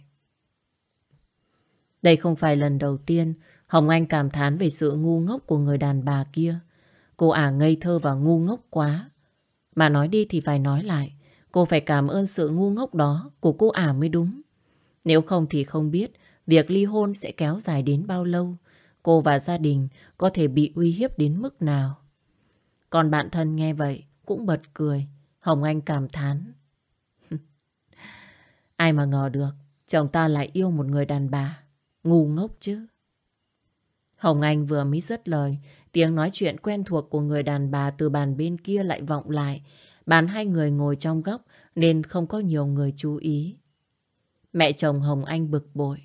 Đây không phải lần đầu tiên Hồng Anh cảm thán về sự ngu ngốc của người đàn bà kia. Cô ả ngây thơ và ngu ngốc quá. Mà nói đi thì phải nói lại, cô phải cảm ơn sự ngu ngốc đó của cô ả mới đúng. Nếu không thì không biết việc ly hôn sẽ kéo dài đến bao lâu. Cô và gia đình có thể bị uy hiếp đến mức nào. Còn bạn thân nghe vậy cũng bật cười. Hồng Anh cảm thán. Ai mà ngờ được chồng ta lại yêu một người đàn bà ngu ngốc chứ. Hồng Anh vừa mới dứt lời, tiếng nói chuyện quen thuộc của người đàn bà từ bàn bên kia lại vọng lại. Bàn hai người ngồi trong góc nên không có nhiều người chú ý. Mẹ chồng Hồng Anh bực bội.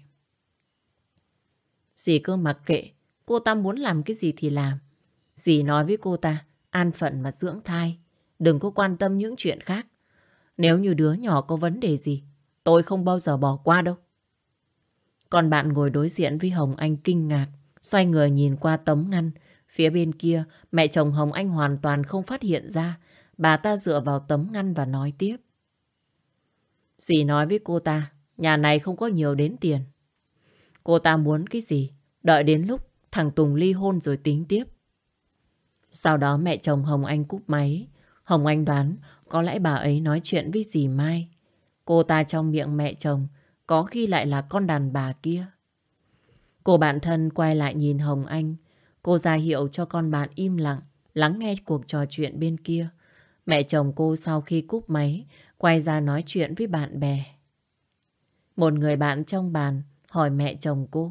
Dì cứ mặc kệ, cô ta muốn làm cái gì thì làm. Dì nói với cô ta, an phận mà dưỡng thai, đừng có quan tâm những chuyện khác. Nếu như đứa nhỏ có vấn đề gì, tôi không bao giờ bỏ qua đâu. Còn bạn ngồi đối diện với Hồng Anh kinh ngạc, xoay người nhìn qua tấm ngăn. Phía bên kia, mẹ chồng Hồng Anh hoàn toàn không phát hiện ra. Bà ta dựa vào tấm ngăn và nói tiếp. Dì nói với cô ta, nhà này không có nhiều đến tiền. Cô ta muốn cái gì, đợi đến lúc thằng Tùng ly hôn rồi tính tiếp. Sau đó mẹ chồng Hồng Anh cúp máy. Hồng Anh đoán có lẽ bà ấy nói chuyện với dì Mai. Cô ta trong miệng mẹ chồng có khi lại là con đàn bà kia. Cô bạn thân quay lại nhìn Hồng Anh. Cô ra hiệu cho con bạn im lặng, lắng nghe cuộc trò chuyện bên kia. Mẹ chồng cô sau khi cúp máy, quay ra nói chuyện với bạn bè. Một người bạn trong bàn hỏi mẹ chồng cô.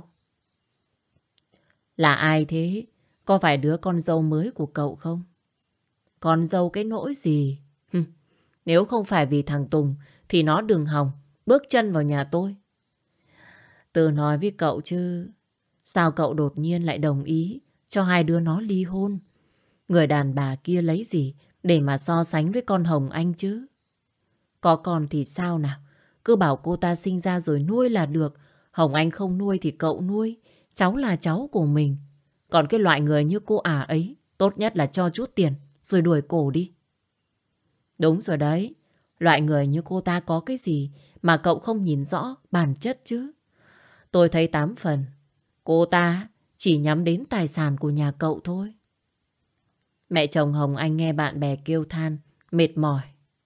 Là ai thế? Có phải đứa con dâu mới của cậu không? Con dâu cái nỗi gì? Nếu không phải vì thằng Tùng thì nó đừng hòng bước chân vào nhà tôi. Tớ nói với cậu chứ, sao cậu đột nhiên lại đồng ý cho hai đứa nó ly hôn? Người đàn bà kia lấy gì để mà so sánh với con Hồng Anh chứ? Có con thì sao nào? Cứ bảo cô ta sinh ra rồi nuôi là được. Hồng Anh không nuôi thì cậu nuôi. Cháu là cháu của mình. Còn cái loại người như cô ả ấy, tốt nhất là cho chút tiền rồi đuổi cổ đi. Đúng rồi đấy. Loại người như cô ta có cái gì mà cậu không nhìn rõ bản chất chứ? Tôi thấy 8 phần cô ta chỉ nhắm đến tài sản của nhà cậu thôi. Mẹ chồng Hồng Anh nghe bạn bè kêu than, mệt mỏi.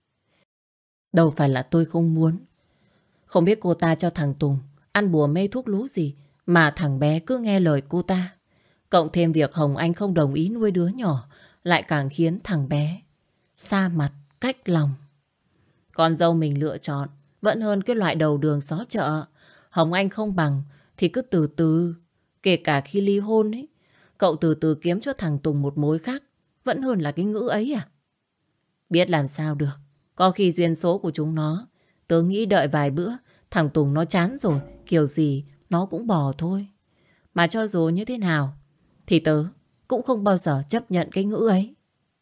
Đâu phải là tôi không muốn. Không biết cô ta cho thằng Tùng ăn bùa mê thuốc lú gì mà thằng bé cứ nghe lời cô ta. Cộng thêm việc Hồng Anh không đồng ý nuôi đứa nhỏ lại càng khiến thằng bé xa mặt, cách lòng. Con dâu mình lựa chọn vẫn hơn cái loại đầu đường xó chợ. Hồng Anh không bằng thì cứ từ từ. Kể cả khi ly hôn ấy, cậu từ từ kiếm cho thằng Tùng một mối khác vẫn hơn là cái ngữ ấy à? Biết làm sao được. Có khi duyên số của chúng nó. Tớ nghĩ đợi vài bữa thằng Tùng nó chán rồi, kiểu gì nó cũng bỏ thôi. Mà cho dù như thế nào thì tớ cũng không bao giờ chấp nhận cái ngữ ấy.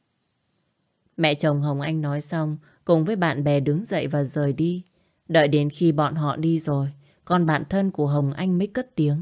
Mẹ chồng Hồng Anh nói xong cùng với bạn bè đứng dậy và rời đi. Đợi đến khi bọn họ đi rồi, con bạn thân của Hồng Anh mới cất tiếng.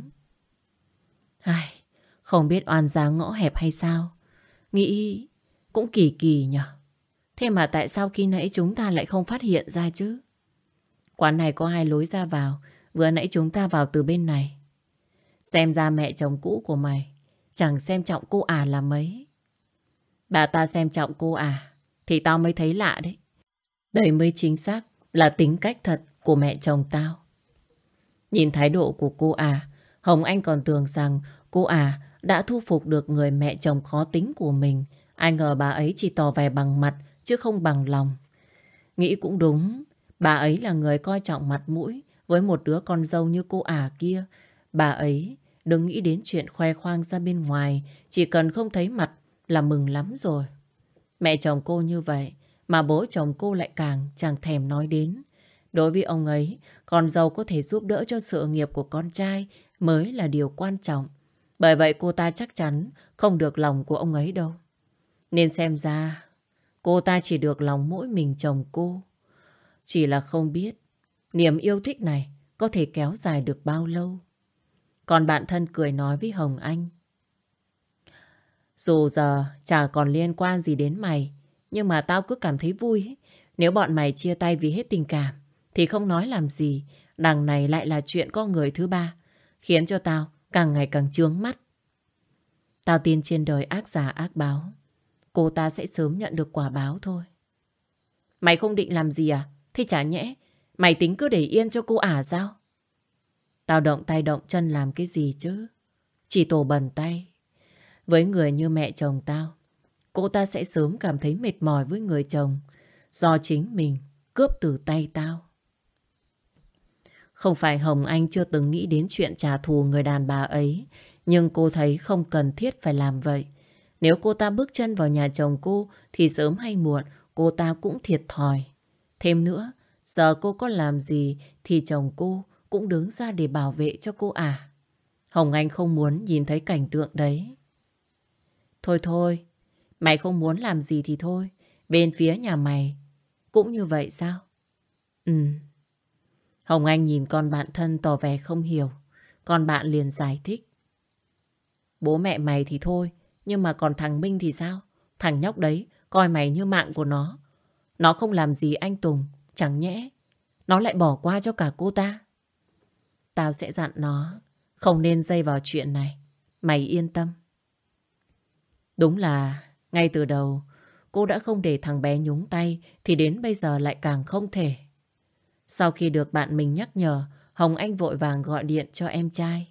Ai, không biết oan gia ngõ hẹp hay sao? Nghĩ cũng kỳ kỳ nhở. Thế mà tại sao khi nãy chúng ta lại không phát hiện ra chứ? Quán này có hai lối ra vào. Vừa nãy chúng ta vào từ bên này. Xem ra mẹ chồng cũ của mày chẳng xem trọng cô ả là mấy. Bà ta xem trọng cô ả thì tao mới thấy lạ đấy. Đây mới chính xác là tính cách thật của mẹ chồng tao. Nhìn thái độ của cô Hồng Anh còn tưởng rằng cô đã thu phục được người mẹ chồng khó tính của mình. Ai ngờ bà ấy chỉ tỏ vẻ bằng mặt chứ không bằng lòng. Nghĩ cũng đúng, bà ấy là người coi trọng mặt mũi. Với một đứa con dâu như cô kia, bà ấy đừng nghĩ đến chuyện khoe khoang ra bên ngoài, chỉ cần không thấy mặt là mừng lắm rồi. Mẹ chồng cô như vậy, mà bố chồng cô lại càng chẳng thèm nói đến. Đối với ông ấy, con dâu có thể giúp đỡ cho sự nghiệp của con trai mới là điều quan trọng. Bởi vậy cô ta chắc chắn không được lòng của ông ấy đâu. Nên xem ra, cô ta chỉ được lòng mỗi mình chồng cô. Chỉ là không biết, niềm yêu thích này có thể kéo dài được bao lâu. Còn bạn thân cười nói với Hồng Anh. Dù giờ chả còn liên quan gì đến mày, nhưng mà tao cứ cảm thấy vui ấy. Nếu bọn mày chia tay vì hết tình cảm thì không nói làm gì. Đằng này lại là chuyện có người thứ ba, khiến cho tao càng ngày càng chướng mắt. Tao tin trên đời ác giả ác báo. Cô ta sẽ sớm nhận được quả báo thôi. Mày không định làm gì à? Thế chả nhẽ mày tính cứ để yên cho cô sao? Tao động tay động chân làm cái gì chứ? Chỉ tổ bẩn tay. Với người như mẹ chồng tao, cô ta sẽ sớm cảm thấy mệt mỏi với người chồng do chính mình cướp từ tay tao. Không phải Hồng Anh chưa từng nghĩ đến chuyện trả thù người đàn bà ấy, nhưng cô thấy không cần thiết phải làm vậy. Nếu cô ta bước chân vào nhà chồng cô thì sớm hay muộn cô ta cũng thiệt thòi. Thêm nữa, giờ cô có làm gì thì chồng cô cũng đứng ra để bảo vệ cho cô Hồng Anh không muốn nhìn thấy cảnh tượng đấy. Thôi thôi, mày không muốn làm gì thì thôi. Bên phía nhà mày cũng như vậy sao? Ừ. Hồng Anh nhìn con bạn thân tỏ vẻ không hiểu. Con bạn liền giải thích. Bố mẹ mày thì thôi, nhưng mà còn thằng Minh thì sao? Thằng nhóc đấy coi mày như mạng của nó. Nó không làm gì anh Tùng, chẳng nhẽ nó lại bỏ qua cho cả cô ta. Tao sẽ dặn nó không nên dây vào chuyện này. Mày yên tâm. Đúng là ngay từ đầu cô đã không để thằng bé nhúng tay thì đến bây giờ lại càng không thể. Sau khi được bạn mình nhắc nhở, Hồng Anh vội vàng gọi điện cho em trai.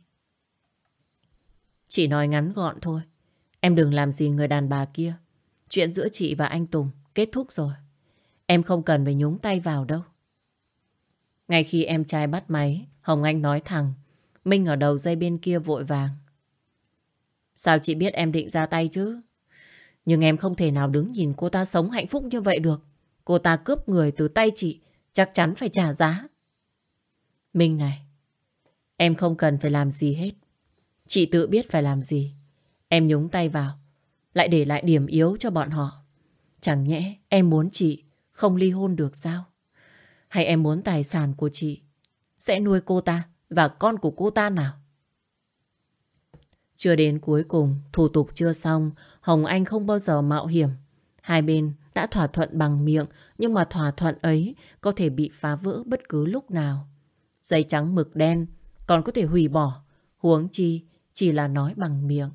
Chị nói ngắn gọn thôi. Em đừng làm gì người đàn bà kia. Chuyện giữa chị và anh Tùng kết thúc rồi. Em không cần phải nhúng tay vào đâu. Ngay khi em trai bắt máy, Hồng Anh nói thẳng. Minh ở đầu dây bên kia vội vàng. Sao chị biết em định ra tay chứ? Nhưng em không thể nào đứng nhìn cô ta sống hạnh phúc như vậy được. Cô ta cướp người từ tay chị, chắc chắn phải trả giá. Minh này, em không cần phải làm gì hết. Chị tự biết phải làm gì. Em nhúng tay vào, lại để lại điểm yếu cho bọn họ. Chẳng nhẽ em muốn chị không ly hôn được sao? Hay em muốn tài sản của chị sẽ nuôi cô ta và con của cô ta nào? Chưa đến cuối cùng, thủ tục chưa xong, Hồng Anh không bao giờ mạo hiểm. Hai bên đã thỏa thuận bằng miệng, nhưng mà thỏa thuận ấy có thể bị phá vỡ bất cứ lúc nào. Giấy trắng mực đen còn có thể hủy bỏ, huống chi chỉ là nói bằng miệng.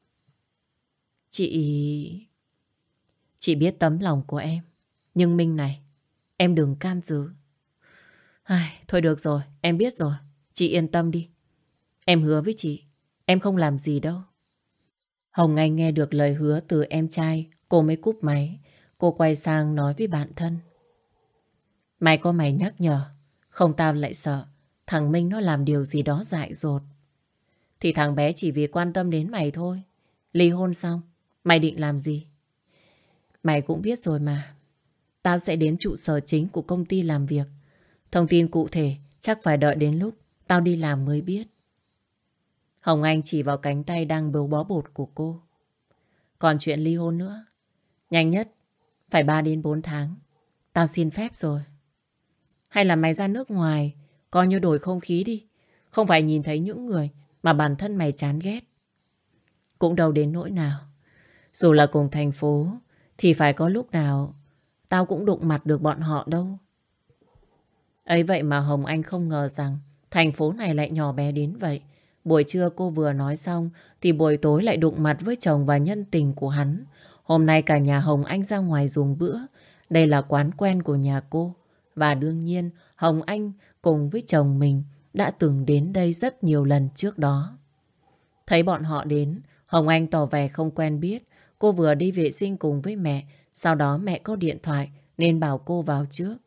Chị biết tấm lòng của em, nhưng Minh này, em đừng can dự. Thôi được rồi, em biết rồi, chị yên tâm đi. Em hứa với chị, em không làm gì đâu. Hồng Anh nghe được lời hứa từ em trai, cô mới cúp máy. Cô quay sang nói với bạn thân. May có mày nhắc nhở, không tao lại sợ thằng Minh nó làm điều gì đó dại dột. Thì thằng bé chỉ vì quan tâm đến mày thôi. Ly hôn xong, mày định làm gì? Mày cũng biết rồi mà. Tao sẽ đến trụ sở chính của công ty làm việc. Thông tin cụ thể chắc phải đợi đến lúc tao đi làm mới biết. Hồng Anh chỉ vào cánh tay đang bấu bó bột của cô. Còn chuyện ly hôn nữa, nhanh nhất phải 3 đến 4 tháng. Tao xin phép rồi. Hay là mày ra nước ngoài coi như đổi không khí đi. Không phải nhìn thấy những người mà bản thân mày chán ghét. Cũng đâu đến nỗi nào. Dù là cùng thành phố thì phải có lúc nào tao cũng đụng mặt được bọn họ đâu. Ấy vậy mà Hồng Anh không ngờ rằng thành phố này lại nhỏ bé đến vậy. Buổi trưa cô vừa nói xong thì buổi tối lại đụng mặt với chồng và nhân tình của hắn. Hôm nay cả nhà Hồng Anh ra ngoài dùng bữa. Đây là quán quen của nhà cô. Và đương nhiên Hồng Anh cùng với chồng mình đã từng đến đây rất nhiều lần trước đó. Thấy bọn họ đến, Hồng Anh tỏ vẻ không quen biết. Cô vừa đi vệ sinh cùng với mẹ. Sau đó mẹ có điện thoại nên bảo cô vào trước.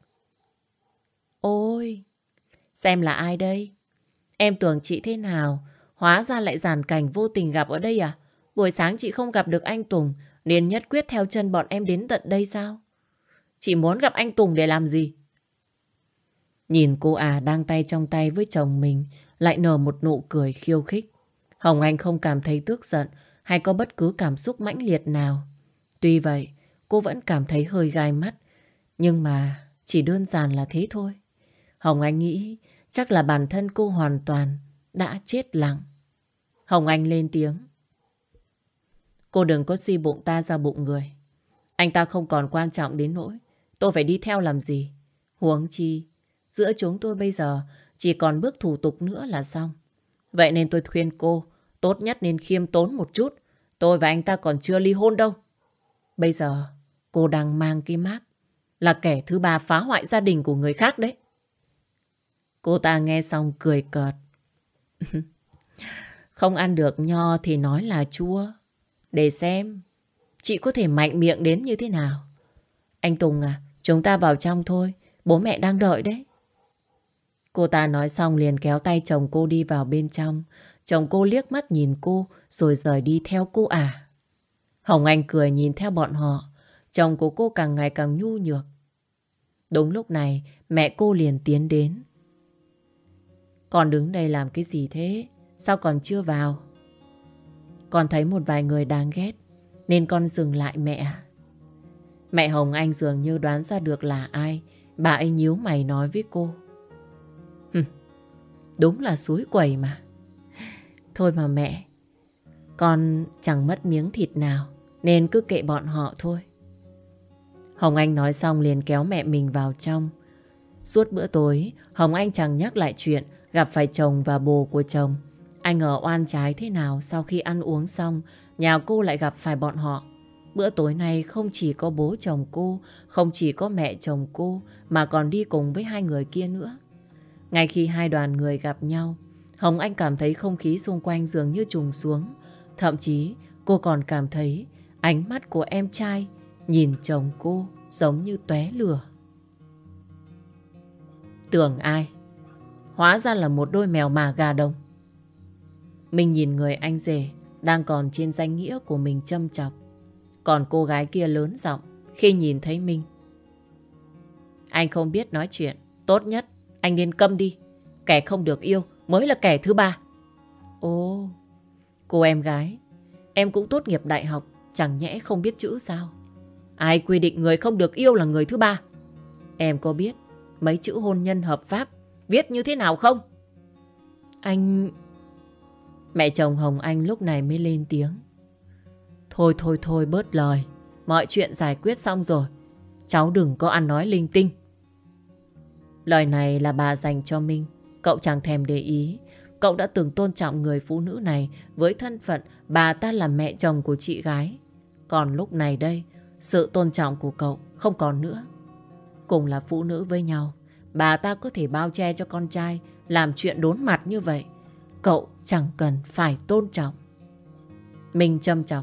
Ôi, xem là ai đây? Em tưởng chị thế nào, hóa ra lại giản cảnh vô tình gặp ở đây à? Buổi sáng chị không gặp được anh Tùng nên nhất quyết theo chân bọn em đến tận đây sao? Chị muốn gặp anh Tùng để làm gì? Nhìn cô đang tay trong tay với chồng mình, lại nở một nụ cười khiêu khích. Hồng Anh không cảm thấy tức giận hay có bất cứ cảm xúc mãnh liệt nào. Tuy vậy, cô vẫn cảm thấy hơi gai mắt. Nhưng mà chỉ đơn giản là thế thôi. Hồng Anh nghĩ chắc là bản thân cô hoàn toàn đã chết lặng. Hồng Anh lên tiếng. Cô đừng có suy bụng ta ra bụng người. Anh ta không còn quan trọng đến nỗi tôi phải đi theo làm gì. Huống chi, giữa chúng tôi bây giờ chỉ còn bước thủ tục nữa là xong. Vậy nên tôi khuyên cô tốt nhất nên khiêm tốn một chút. Tôi và anh ta còn chưa ly hôn đâu. Bây giờ cô đang mang cái mác là kẻ thứ ba phá hoại gia đình của người khác đấy. Cô ta nghe xong cười cợt. Không ăn được nho thì nói là chua. Để xem chị có thể mạnh miệng đến như thế nào. Anh Tùng à, chúng ta vào trong thôi. Bố mẹ đang đợi đấy. Cô ta nói xong liền kéo tay chồng cô đi vào bên trong. Chồng cô liếc mắt nhìn cô rồi rời đi theo cô Hồng Anh cười nhìn theo bọn họ. Chồng của cô càng ngày càng nhu nhược. Đúng lúc này mẹ cô liền tiến đến. Con đứng đây làm cái gì thế? Sao còn chưa vào? Con thấy một vài người đáng ghét nên con dừng lại mẹ. Mẹ Hồng Anh dường như đoán ra được là ai. Bà ấy nhíu mày nói với cô. Đúng là xúi quẩy mà. Thôi mà mẹ, con chẳng mất miếng thịt nào nên cứ kệ bọn họ thôi. Hồng Anh nói xong liền kéo mẹ mình vào trong. Suốt bữa tối, Hồng Anh chẳng nhắc lại chuyện gặp phải chồng và bồ của chồng. Anh ngờ oan trái thế nào sau khi ăn uống xong, nhà cô lại gặp phải bọn họ. Bữa tối nay không chỉ có bố chồng cô, không chỉ có mẹ chồng cô, mà còn đi cùng với hai người kia nữa. Ngay khi hai đoàn người gặp nhau, Hồng Anh cảm thấy không khí xung quanh dường như trùng xuống. Thậm chí cô còn cảm thấy ánh mắt của em trai nhìn chồng cô giống như tóe lửa. Tưởng ai? Hóa ra là một đôi mèo mà gà đồng. Mình nhìn người anh rể đang còn trên danh nghĩa của mình châm chọc. Còn cô gái kia lớn giọng khi nhìn thấy mình. Anh không biết nói chuyện, tốt nhất anh nên câm đi. Kẻ không được yêu mới là kẻ thứ ba. Ồ, cô em gái, em cũng tốt nghiệp đại học, chẳng nhẽ không biết chữ sao? Ai quy định người không được yêu là người thứ ba? Em có biết mấy chữ hôn nhân hợp pháp viết như thế nào không? Anh... Mẹ chồng Hồng Anh lúc này mới lên tiếng. Thôi bớt lời. Mọi chuyện giải quyết xong rồi. Cháu đừng có ăn nói linh tinh. Lời này là bà dành cho Minh. Cậu chẳng thèm để ý. Cậu đã từng tôn trọng người phụ nữ này với thân phận bà ta là mẹ chồng của chị gái. Còn lúc này đây, sự tôn trọng của cậu không còn nữa. Cùng là phụ nữ với nhau, bà ta có thể bao che cho con trai làm chuyện đốn mặt như vậy. Cậu chẳng cần phải tôn trọng. Minh châm chọc.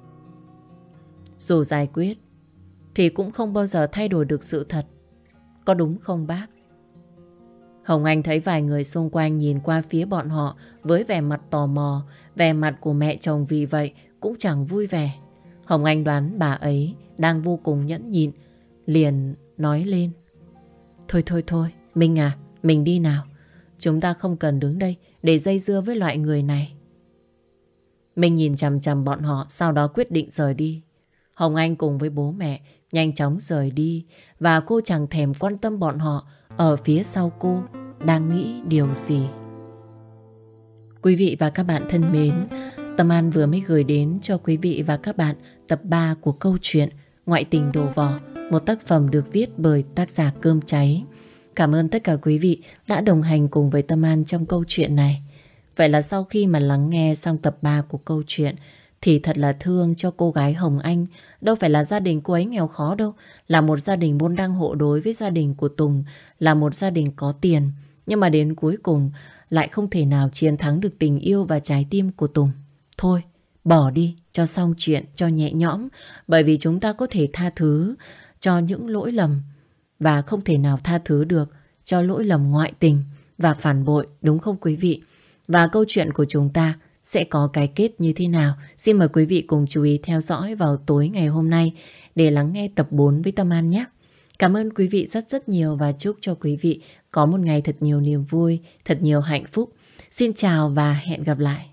Dù giải quyết thì cũng không bao giờ thay đổi được sự thật. Có đúng không bác? Hồng Anh thấy vài người xung quanh nhìn qua phía bọn họ với vẻ mặt tò mò. Vẻ mặt của mẹ chồng vì vậy cũng chẳng vui vẻ. Hồng Anh đoán bà ấy đang vô cùng nhẫn nhịn, liền nói lên. Thôi, Minh à, mình đi nào. Chúng ta không cần đứng đây để dây dưa với loại người này. Mình nhìn chằm chằm bọn họ, sau đó quyết định rời đi. Hồng Anh cùng với bố mẹ nhanh chóng rời đi và cô chẳng thèm quan tâm bọn họ ở phía sau cô đang nghĩ điều gì. Quý vị và các bạn thân mến, Tâm An vừa mới gửi đến cho quý vị và các bạn tập 3 của câu chuyện Ngoại tình đổ vỏ, một tác phẩm được viết bởi tác giả Cơm Cháy. Cảm ơn tất cả quý vị đã đồng hành cùng với Tâm An trong câu chuyện này. Vậy là sau khi mà lắng nghe xong tập 3 của câu chuyện thì thật là thương cho cô gái Hồng Anh. Đâu phải là gia đình cô ấy nghèo khó đâu. Là một gia đình môn đăng hộ đối với gia đình của Tùng. Là một gia đình có tiền. Nhưng mà đến cuối cùng lại không thể nào chiến thắng được tình yêu và trái tim của Tùng. Thôi, bỏ đi cho xong chuyện, cho nhẹ nhõm. Bởi vì chúng ta có thể tha thứ cho những lỗi lầm và không thể nào tha thứ được cho lỗi lầm ngoại tình và phản bội, đúng không quý vị? Và câu chuyện của chúng ta sẽ có cái kết như thế nào? Xin mời quý vị cùng chú ý theo dõi vào tối ngày hôm nay để lắng nghe tập 4 với Tâm An nhé. Cảm ơn quý vị rất rất nhiều và chúc cho quý vị có một ngày thật nhiều niềm vui, thật nhiều hạnh phúc. Xin chào và hẹn gặp lại.